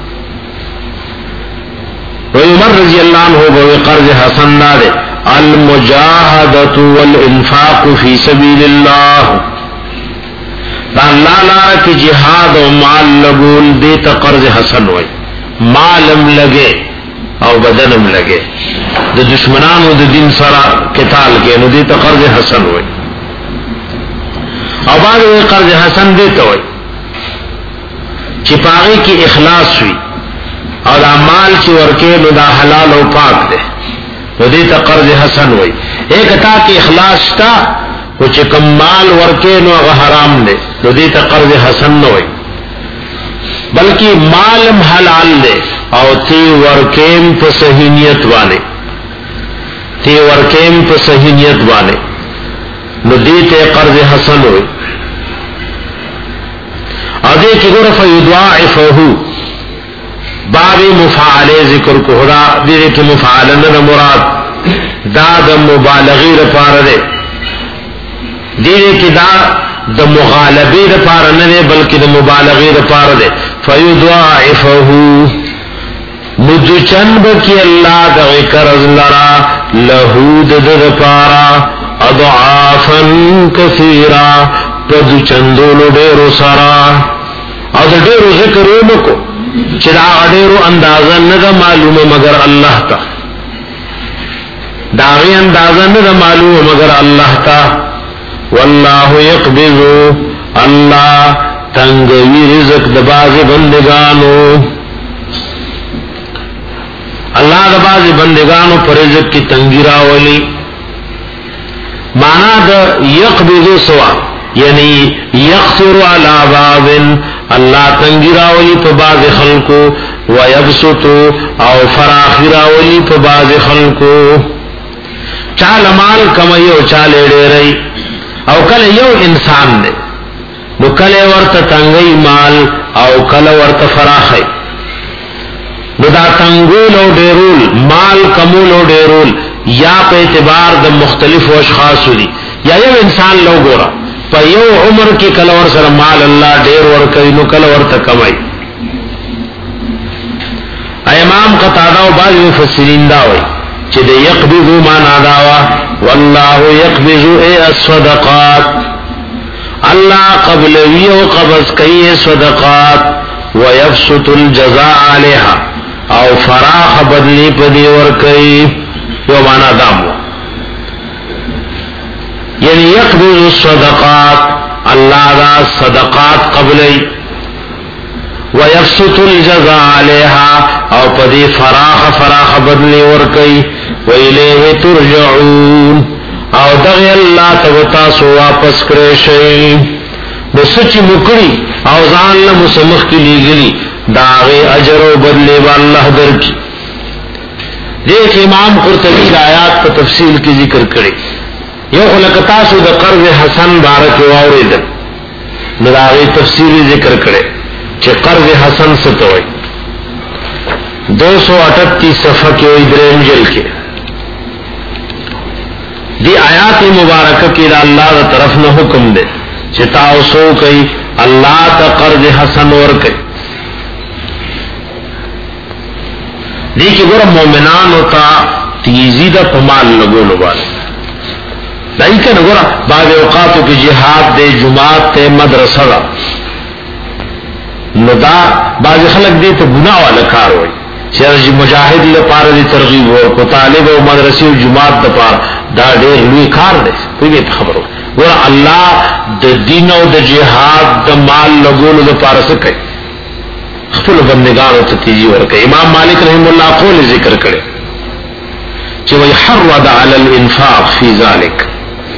وی عمر رضی اللہ عنہ بوئی قرض حسن دارے المجاہدت والانفاق فی سبیل اللہ دا اللہ لارا کی جہاد و مال لگول دے تا قرض حسن وئی مالم لگے او بدنم لگے د دشمنانو د دین سره قتال کې نو دې ته قرض حسن وای او باندې قرض حسن دې ته وای چې پاغي کې اخلاص وي او د مال چې ورکه نو دا حلال او پاک دی نو دې ته قرض حسن وای ایک تا کې اخلاص تا او چې کم مال ورکه نو هغه حرام دی نو دې ته قرض حسن نه وای بلکہ مالم حلال دے او تی ورکیم پا صحیح نیت وانے تی ورکیم پا صحیح نیت وانے نو دیتے قرض حسن ہوئی ادے کی غرف یدعائفہو باب مفاعلے ذکر کو خدا دیدے کی مفاعلن مراد دا دا مبالغی رپار دے دیدے کی دا دا مغالبی رپار ندے بلکہ دا مبالغی رپار دے فیدعائفہو ندچن بکی اللہ دا قرض لرا لہود دا پارا اضعافا کثیرا پدچن دولو دیرو سرا او د ډیرو ذکر ونکو چې دا ډیرو اندازه نه ده معلومه مگر الله ته، دا غي اندازه نه ده معلومه مگر الله ته. والله يقبض، الله تنگوی رزق د باز بندگانو، اللہ د باز بندگانو پر رزق کی تنگی راولی. مانا د یقبض سوا یعنی یقصر علی باب، اللہ تنگی راولی په باز خلقو، ویبسط او فراخی راولی په باز خلقو. چال مال کمی او چال ډیری، او کله یو انسان دی نو کله ورته تنگی مال او کله ورته فراخی. نو دا تنگول او ډیرول، مال کمول او ډیرول یا په اعتبار د مختلف اشخاص دي، یا یو انسان لو ګورا په یو عمر کې کله ور سره مال الله ډیر ور کوي نو کله ورته کمای. امام قتاده او بعض مفسرین دا وایي چې د یقبض معنا دا وا والله یقبض ای الصدقات، اللہ قبلوی و قبض کئی صدقات، ویبسط الجزاء علیہا او فراخ بدلی پدی ورکی. یو مانا دامو یعنی یقبض الصدقات، اللہ دا صدقات قبلی، ویبسط الجزاء علیہا او پدی فراخ فراخ بدلی ورکی. وإلیہ ترجعون، او دغی اللہ تبتا سو واپس کرے شئی دو سچی مکڑی او ځان له مسمخ کی لیگلی داغی اجر و بدلے با اللہ در کی. دیکھ امام قرطبی آیات پر تفصیل کی ذکر کرے. یو خلقتاسو دا قرض حسن بارک واوریدن نو داغی تفصیلی ذکر کرے چه قرض حسن ستوئی. دو سو اٹھتیس صفحہ کے ادرین جل کے دی آیات مبارکہ کی اللہ دا طرف نہ حکم دے چتاو سو کئی اللہ تا قرض حسن ور کئی. دی کی گورا مومنان ہوتا تیزی دا پمال لگو لبال دائی کہ نگورا بعض اوقاتو کی جہاد دے جماعت تے مدرسہ دا ندا بعض خلق دے تو گناہ والا کار ہوئی چرج مجاہد لپار دی ترغیب ہو کو طالب و مدرسی و جماعت دا پار دا ډېر لوی کار دی. کوئی خبرو ګور الله د دین او د جهاد د مال لګولو لپاره څه کوي، خپل بندگانو ته تیزی ورکړي. امام مالک رحم الله قول ذکر کړي چې وی حرض علی الانفاق فی ذلک،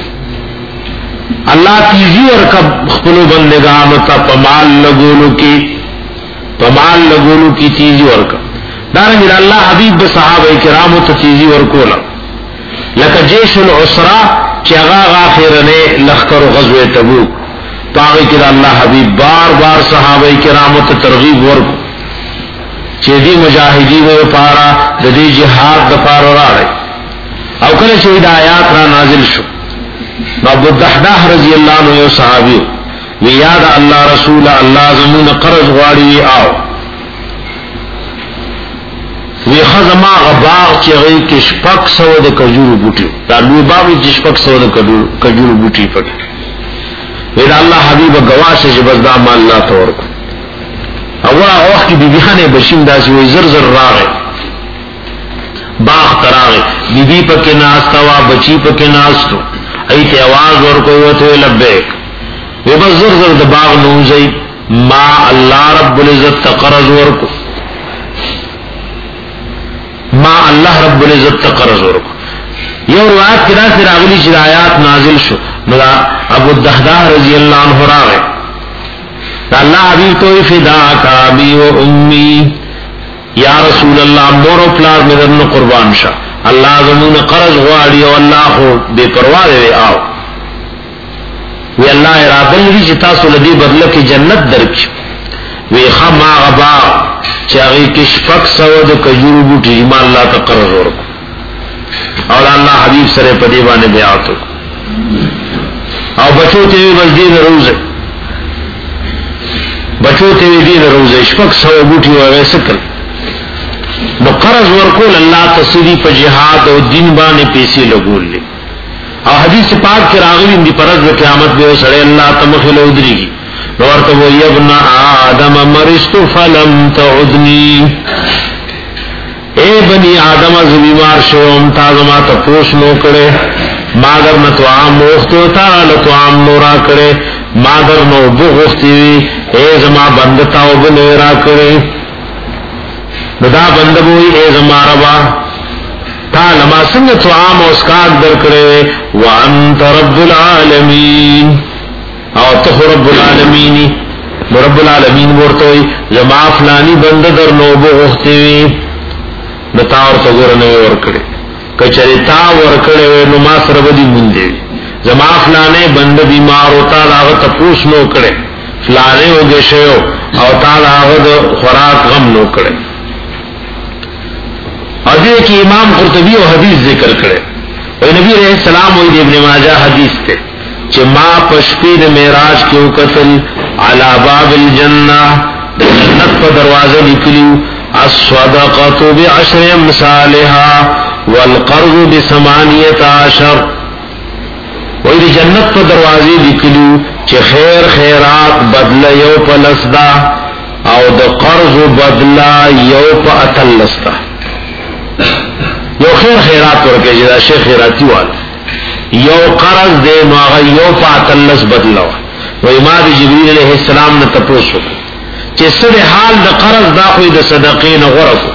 الله تیزی ورکړي خپل بندگانو ته په مال لګولو کې، په مال لګولو کې تیزی ورکړي. دا رنګ الله حبیب د صحابه کرامو ته تیزی ورکولا لکه جیش العسرہ چاغا غافرنے لخکر غزوہ تبوک پاگی کہ اللہ حبیب بار بار صحابہ کرام ته ترغیب ورکو چې دی مجاهدی و پارا د دې جهاد د پارا راړي. او کله چې ہدایات را نازل شو ابو الدحداح رضی اللہ عنہ یو صحابی وی یاد اللہ رسول اللہ زمون قرض غواړي آو وی خزما غباغ چې غي کې شپک سو د کجورو بوټي دا لوی باغ چې شپک سو د کجورو بوټي پک وی دا الله حبیب گواشه چې بس دا مال الله تور او هغه وخت بیبي خانه بشیم داسې وی زر زر راغی باغ تراغی بیبي پکې ناستا وا بچی پکې ناستو ایت आवाज ورکو وته لبیک وی بس زر زر د باغ نوځي ما الله رب العزت تقرض ورکو ما اللہ رب العزت قرض ورکو. یو روایت کی راست راغلی چې آیات نازل شو نو ابو الدحداح رضی اللہ عنہ راغی اللہ حبیب تو فداک ابی و امی یا رسول اللہ مور و پلار میرن قربان شا اللہ زمون قرض غواړي او الله خو بے پروا دی. آو وی اللہ اراده لري چې تاسو لدی بدله کې جنت درکړي. وی خما غبا چاغي کې شپک سو د کجورو بوټي ما الله ته قرض ورکو او الله حبيب سره په دی باندې بیعت او بچو ته وځي د روزه بچو ته دی د روزه شپک سو بوټي وای سکل نو قرض ورکول الله تسلی په جهاد او دین باندې پیسې لګولې. او حدیث پاک کې راغلي دی پرز قیامت به سره الله تمخله ودرېږي نورته وی ابن آدم مرست فلم تعدنی، اے بنی آدم از بیمار شوم تا زما تپوس نو کرے، ماگر نتوام موختو تا لتوام نورا کرے، ماگر نو بغختی اے زما بندتا و بنیرا کرے، ندا بندبوئی اے زما ربا تا لما سنگ توام و اسکاک در کرے، وانت رب العالمین، او تخ رب العالمینی، رب العالمین ورطوئی زما فلانی بند در نو بغختی نتا ورطا گرنوی ورکڑے، کچری تا ورکڑے نو ما سر بدی مندے زما فلانے بند بیمار ہوتا داغ تپوس نو کرے، فلانے ہو گے شیو او تا داغ خوراک غم نو کرے. اور یہ کہ امام قرطبی و حدیث ذکر کرے، اور نبی علیہ السلام و ابن ماجہ حدیث تے کہ ما پشپید معراج کیو قتل علی باب الجنہ، جنت پر دروازہ نکلیو، الصدقۃ بعشر امثالها والقرض بثمانیۃ عشر، وہی جنت پر دروازے نکلیو کہ خیر خیرات بدلا یو پلسدا او د قرض بدلا یو په اتلستا، یو خیر خیرات ورکه جدا شیخ خیراتی وال یو قرض دے نو هغه یو په اتلس بدلا و امام جبرئیل علیہ السلام نے تپوسو چې سره حال د قرض دا خو د صدقې نه غوړو،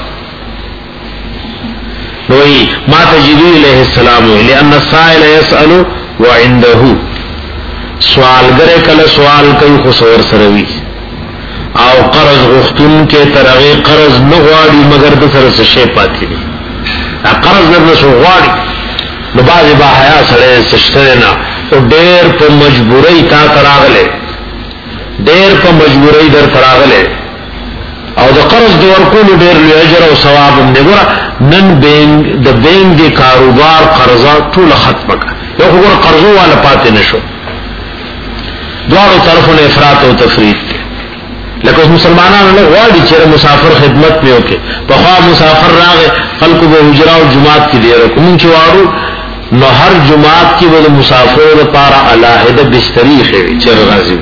نوې ما ته جبرئیل علیہ السلام ویل ان السائل يسأل وعنده، سوالګر کله سوال کوي خو سور سره وی، او قرض غختون کې ترغه قرض نه غواړي مگر د سره څه شی پاتې دي، قرض نه شو غواړي نو باز با حیا سره سشتره نه او ډېر په مجبورۍ تا تراغله، ډېر په مجبورۍ در تراغله او د قرض د ورکول ډېر لوی اجر او ثواب هم دی. ګوره نن بینک د بینک د کاروبار قرضا ټول ختمه کړه، یو خبر قرضو والا پاتې نشو، دواړو طرفونو افراط او تفریط، لکه مسلمانانو نه غواړي چې مسافر خدمت پیو کې، په خوا مسافر راغې خلکو به حجرا او جمعات کې دی کوم چې واړو نو هر جمعات کې به مسافر لپاره علاهده بستری خېږي چې راځي،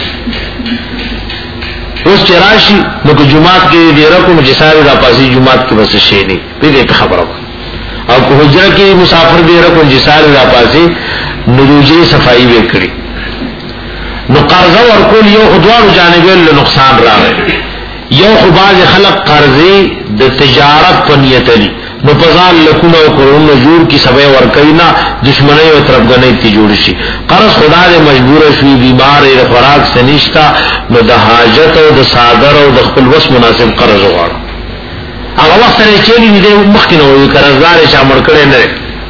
اوس چې راشي نو کو جمعات کې دی رکو چې ساري را پاسي جمعات کې بس شي نه دې خبره، او کو حجرا کې مسافر دی رکو چې ساري را پاسي نروجي صفائی وکړي، نو قرضه ورکول یو خدوارو جانبین له نقصان راغی، یو خو باز خلق قرضې د تجارت په نیت لري نو پزان لکونه او کورونه جوړ کی سبې ورکوي نه دشمنی او طرفګنۍ تی جوړ شي، قرض خدا دې مجبور شي بیمار یې خوراک سنشتا نو د حاجت او د صادر او د خپل وس مناسب قرض وغواړي، هغه وخت سره چې دې مخکینه وي قرضدار چې امر کړي نه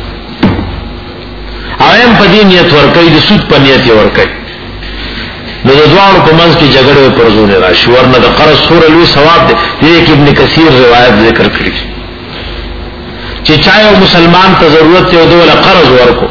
ایم په دې نیت ورکوي د سود په نیت ورکوي، نو د دوانو په منځ کې جګړه پرځونه راشي، ورنه د قرض سور لوی ثواب دی. دې کې ابن کثیر روایت ذکر کړی چې چا یو مسلمان ته ضرورت یو دوله قرض ورکو،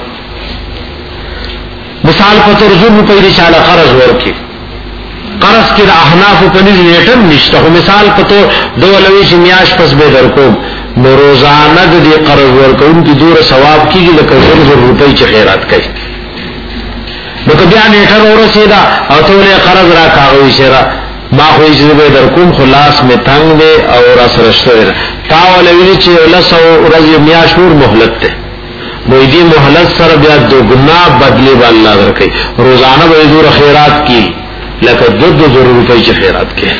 مثال په تور زو په دې چاله قرض ورکي، قرض کې د احناف په نيز نیټم نشته، خو مثال په تور دوله وی چې میاش پس به درکو نو روزانه د دې قرض ورکون کې ډیر ثواب کیږي لکه زر روپۍ چې خیرات کوي، نو که بیا نیټه ورسېدا او ته له قرض را کاوي شرا ما خو یې به در کوم خلاص می تنگ دی او را سره شته تا ولوي چې لسو ورځې میاشور مهلت ته، نو دې مهلت سره بیا د ګناه بدلی به الله درکې، روزانه به زور خیرات کی لکه د دو زر روپۍ چې خیرات کې،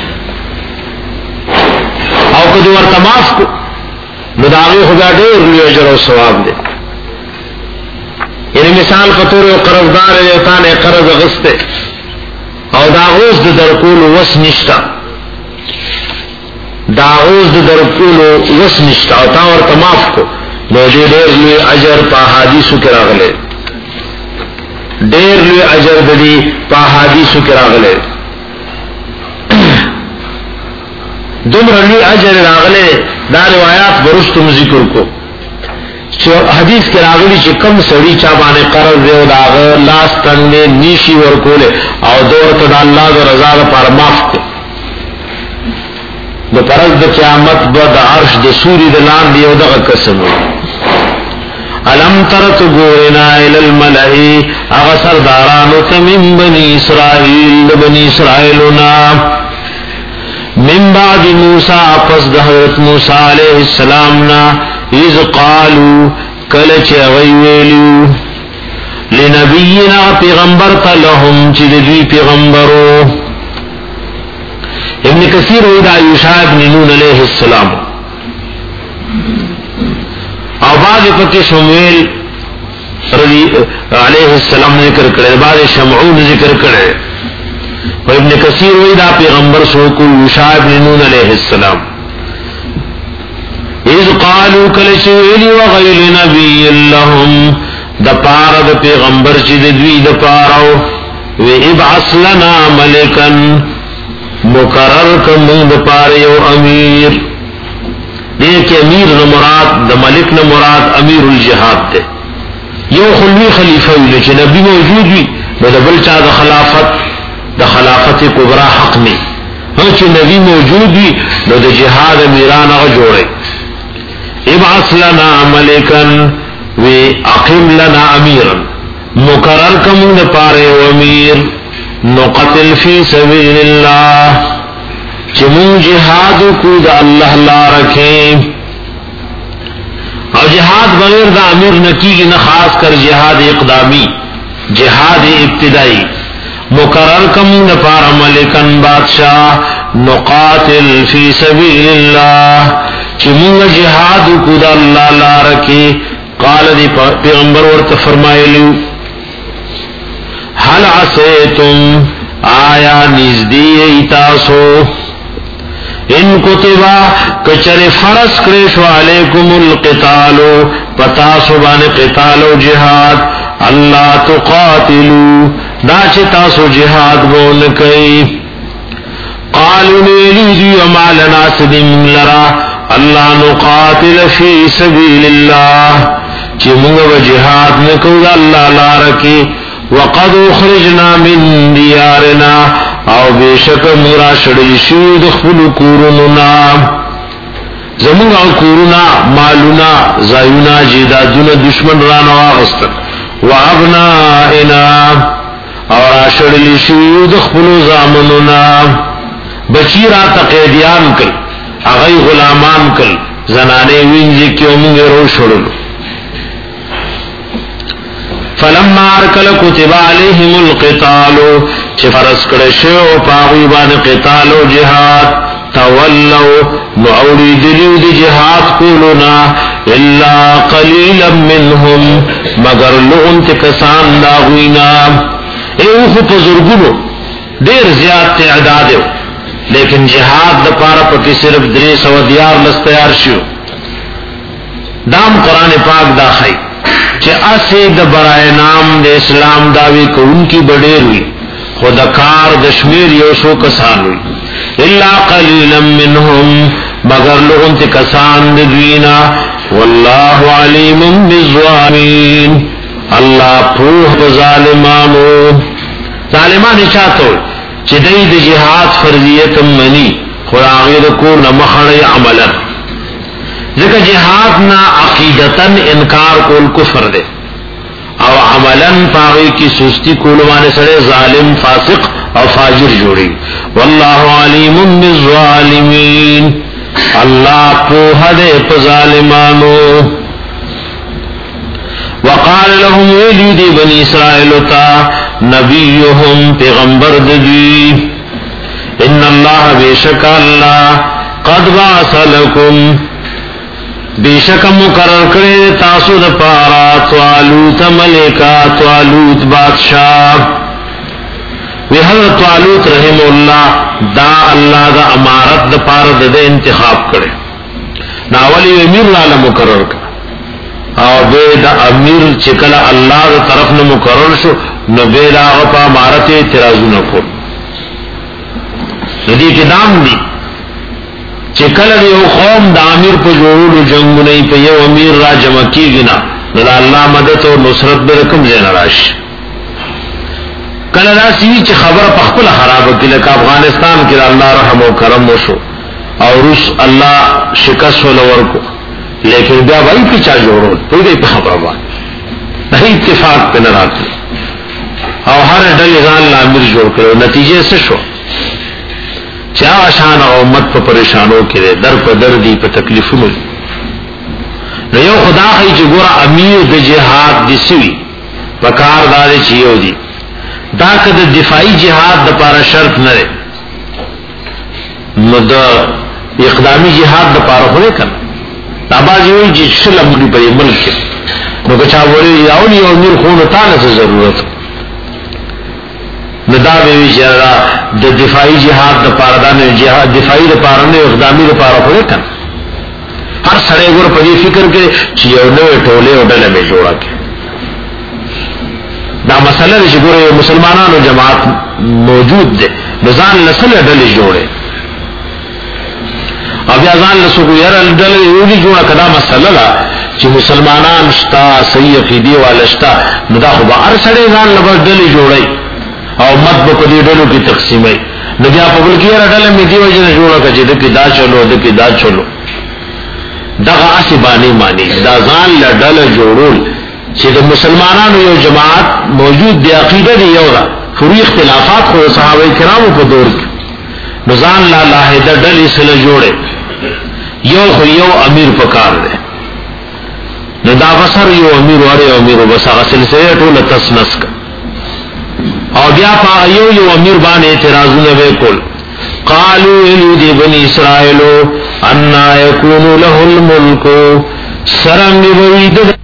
او که دې ورته معاف کو نو دا هغه خدای ډېر لوی اجر او ثواب دی. یعنی مثال پتور او قرضدار یو تانه قرض غسته او دا اوس د درکول وس نشتا، دا اوس د درکول وس نشتا او تا ورته معاف کو نو دې ډېر لوی اجر په حدیثو کې راغله، ډېر لوی اجر دې په حدیثو کې راغله، دومره لوی اجر راغله. دا روایت ورستو ذکر کو چې حدیث کې راغلي چې کم سړی چا باندې قرض دی او داغه لاس تنګ نشي ورکول او دورته د الله د رضا لپاره معاف کړي، د پرز د قیامت به د عرش د سوري د لاندې یو دغه قسم علم ترت گورنا الى الملئی اغسر دارانو تمن بنی اسرائیل بنی اسرائیلنا من بعد موسیٰ پس دحضرت موسیٰ علیہ السلام نا اذ قالو کلچ غیویلیو لنبینا پیغمبر تا لهم چی دوی پیغمبرو. ابن کثیر ویدہ یوشع ابن نون علیہ السلام او بعد پکی شمویل رضی علیہ السلام ذکر کرے بعد شمعون ذکر کرے و ابن کثیر ویدہ پیغمبر سوکو یوشع ابن نون علیہ السلام اذ قالو کلچویلی وغیل نبی اللہم دا پارا دا پیغمبر چی دوی دا پاراو و ابعث لنا ملکن مقرر کمون دا پاریو امیر دیکھ امیر نمراد دا ملک نمراد امیر الجہاد دے یو خلوی خلیفہ ہوئی چی نبی موجود ہوئی دا بلچا دا خلافت دا خلافت کبرا حق نہیں ہاں چی نبی موجود ہوئی دا جہاد امیران اغا جوڑے ابعث لنا ملکن وی اقیم لنا امیرا مقرر کمون دا پاریو امیر نقتل فی سبیل اللہ چمون جہاد کو دا اللہ لا رکھیں اور جہاد بغیر دا امیر نکی کی نہ خاص کر جہاد اقدامی جہاد ابتدائی مقرر کمون دا پارا ملکن بادشاہ نقاتل فی سبیل اللہ چمون جہاد کو دا اللہ لا رکھیں. قال دی پیغمبر ورت فرمائے لیو حل عسیتم آیا نزدی ایتاسو ان کتبا کچر فرس کرشو علیکم القتالو پتاسو بان قتالو جہاد اللہ تقاتلو داچ تاسو جہاد بون کئی قالو نیلی دی وما لنا سدیم لرا اللہ نقاتل فی سبیل اللہ چی منگا و جہاد نکو دا اللہ لارکی وقد اخرجنا من دیارنا او بیشک مرا شڑی شود خفل کورننا زمونگا کورنا مالنا زایونا جیدادونا دشمن رانا آغستن و ابنائنا اور شڑی شود خفل زامننا بچی را تقیدیان کل اغی غلامان کل زنانے وینجی کیوں منگے رو شڑلو فلما ارکل کتب علیہم القتالو چھ فرس کرشو پاغیبان قتالو جہاد تولو نعوری دلیو دی جہاد کولونا الا قلیلا منہم مگر لغن تکسان داغوینا ایوخو پزرگلو دیر زیاد تعدادیو لیکن جہاد دا پارا پکی صرف دریس و دیار لستیار شیو دام قرآن پاک دا خی چه اسی دا برائے نام دا اسلام داوی کو ان کی بڑیر ہوئی خود کار دشمیر یوسو کسان ہوئی الا قلیلا منہم مگر لغن تی کسان دوینا واللہ علیم بالظالمین اللہ پوہ بظالمانو ظالمان چاہتو چه دی دا جہاد فرضیت منی خود آغیر کو نمخڑی عملا ذکر جہاد نا عقیدتاً انکار کول کفر دے او عملاً پاغی کی سستی کولوانے سڑے ظالم فاسق او فاجر جوڑی واللہ علیم بالظالمین اللہ پوہ دے پا ظالمانو. وقال لهم ویلی دی بنی اسرائیل تا نبیهم پیغمبر دی ان اللہ بیشک اللہ قد بعث لکم بیشک مقرر کرے تاسو دا پارا طالوت ملکا طالوت بادشاہ وی حضرت طالوت رحم اللہ دا اللہ دا امارت دا پارا دا دا انتخاب کرے ناولی امیر لالا مقرر کرے اور بے دا امیر چکل اللہ دا طرف نہ مقرر شو نہ بے دا غپا امارت اعتراضو نکو ندی کی دام دی چکل دی او قوم دا امیر پا جوڑو جنگو نئی پا یو امیر را جمع کی گنا ندا اللہ مدد و نصرت برکم زین راش کل دا سی چی خبر پخپل خراب کی لکا افغانستان کی اللہ رحم و کرم و شو اور اس اللہ شکست و لور کو لیکن بیا وہی پیچھا جوڑو کوئی گئی خبر بات نہیں اتفاق پہ نہ رات اور ہر ڈل ځان لا امیر جوړ کړو نتیجے سے شو چا آشان او امت په پریشانو کې در په در دی په تکلیفونو نو یو خدا خی چې ګوره امیر د جهاد دي سوي وکار دار چیو دي دا کده دفاعي جهاد د پاره شرط نه نو د اقدامی جهاد د پاره خو نه کړ دا باندې وی چې شلم دی په ملک نو که چا وړي یاو یو امیر خو نه تاسو ضرورت ندا وی چې د دفاعي جهاد د پاره دا نه جهاد دفاعي د پاره نه اقدامی د پاره خو نه کړ ہر سڑے گر پدی فکر کے چیو نوے ٹولے او ڈلے میں جوڑا کے دا مسئلہ دے چی گرے مسلمانانو جماعت موجود دے نزان لسل ڈلے جوڑے اب یا زان لسو کو یر ڈلے اولی جوڑا کدا مسئلہ دا چی مسلمانان شتا صحیح عقیدی والا شتا ندا خوبا ہر سڑے زان لبس ڈلے جوڑے او مت بکدی ڈلو کی تقسیمیں نبیا پبل کی یر ڈلے میں دیو جن جوڑا کچی دکی دا چلو دکی دا چلو دغه اسی باندې معنی دا ځان لډل جوړول چې د مسلمانانو یو جماعت موجود دی عقیده دی یو را فروي اختلافات خو صحابه کرامو په دور کې نو ځان لا لاهده ډلې سره جوړه یو خو یو امیر پکار دی نو دا وسر یو امیر واره امیر وبس هغه سلسله ټول تسنس او بیا په یو یو امیر باندې اعتراضونه وکول قالوا لدي بني اسرائيل ان يكون له الملك سرنگ وید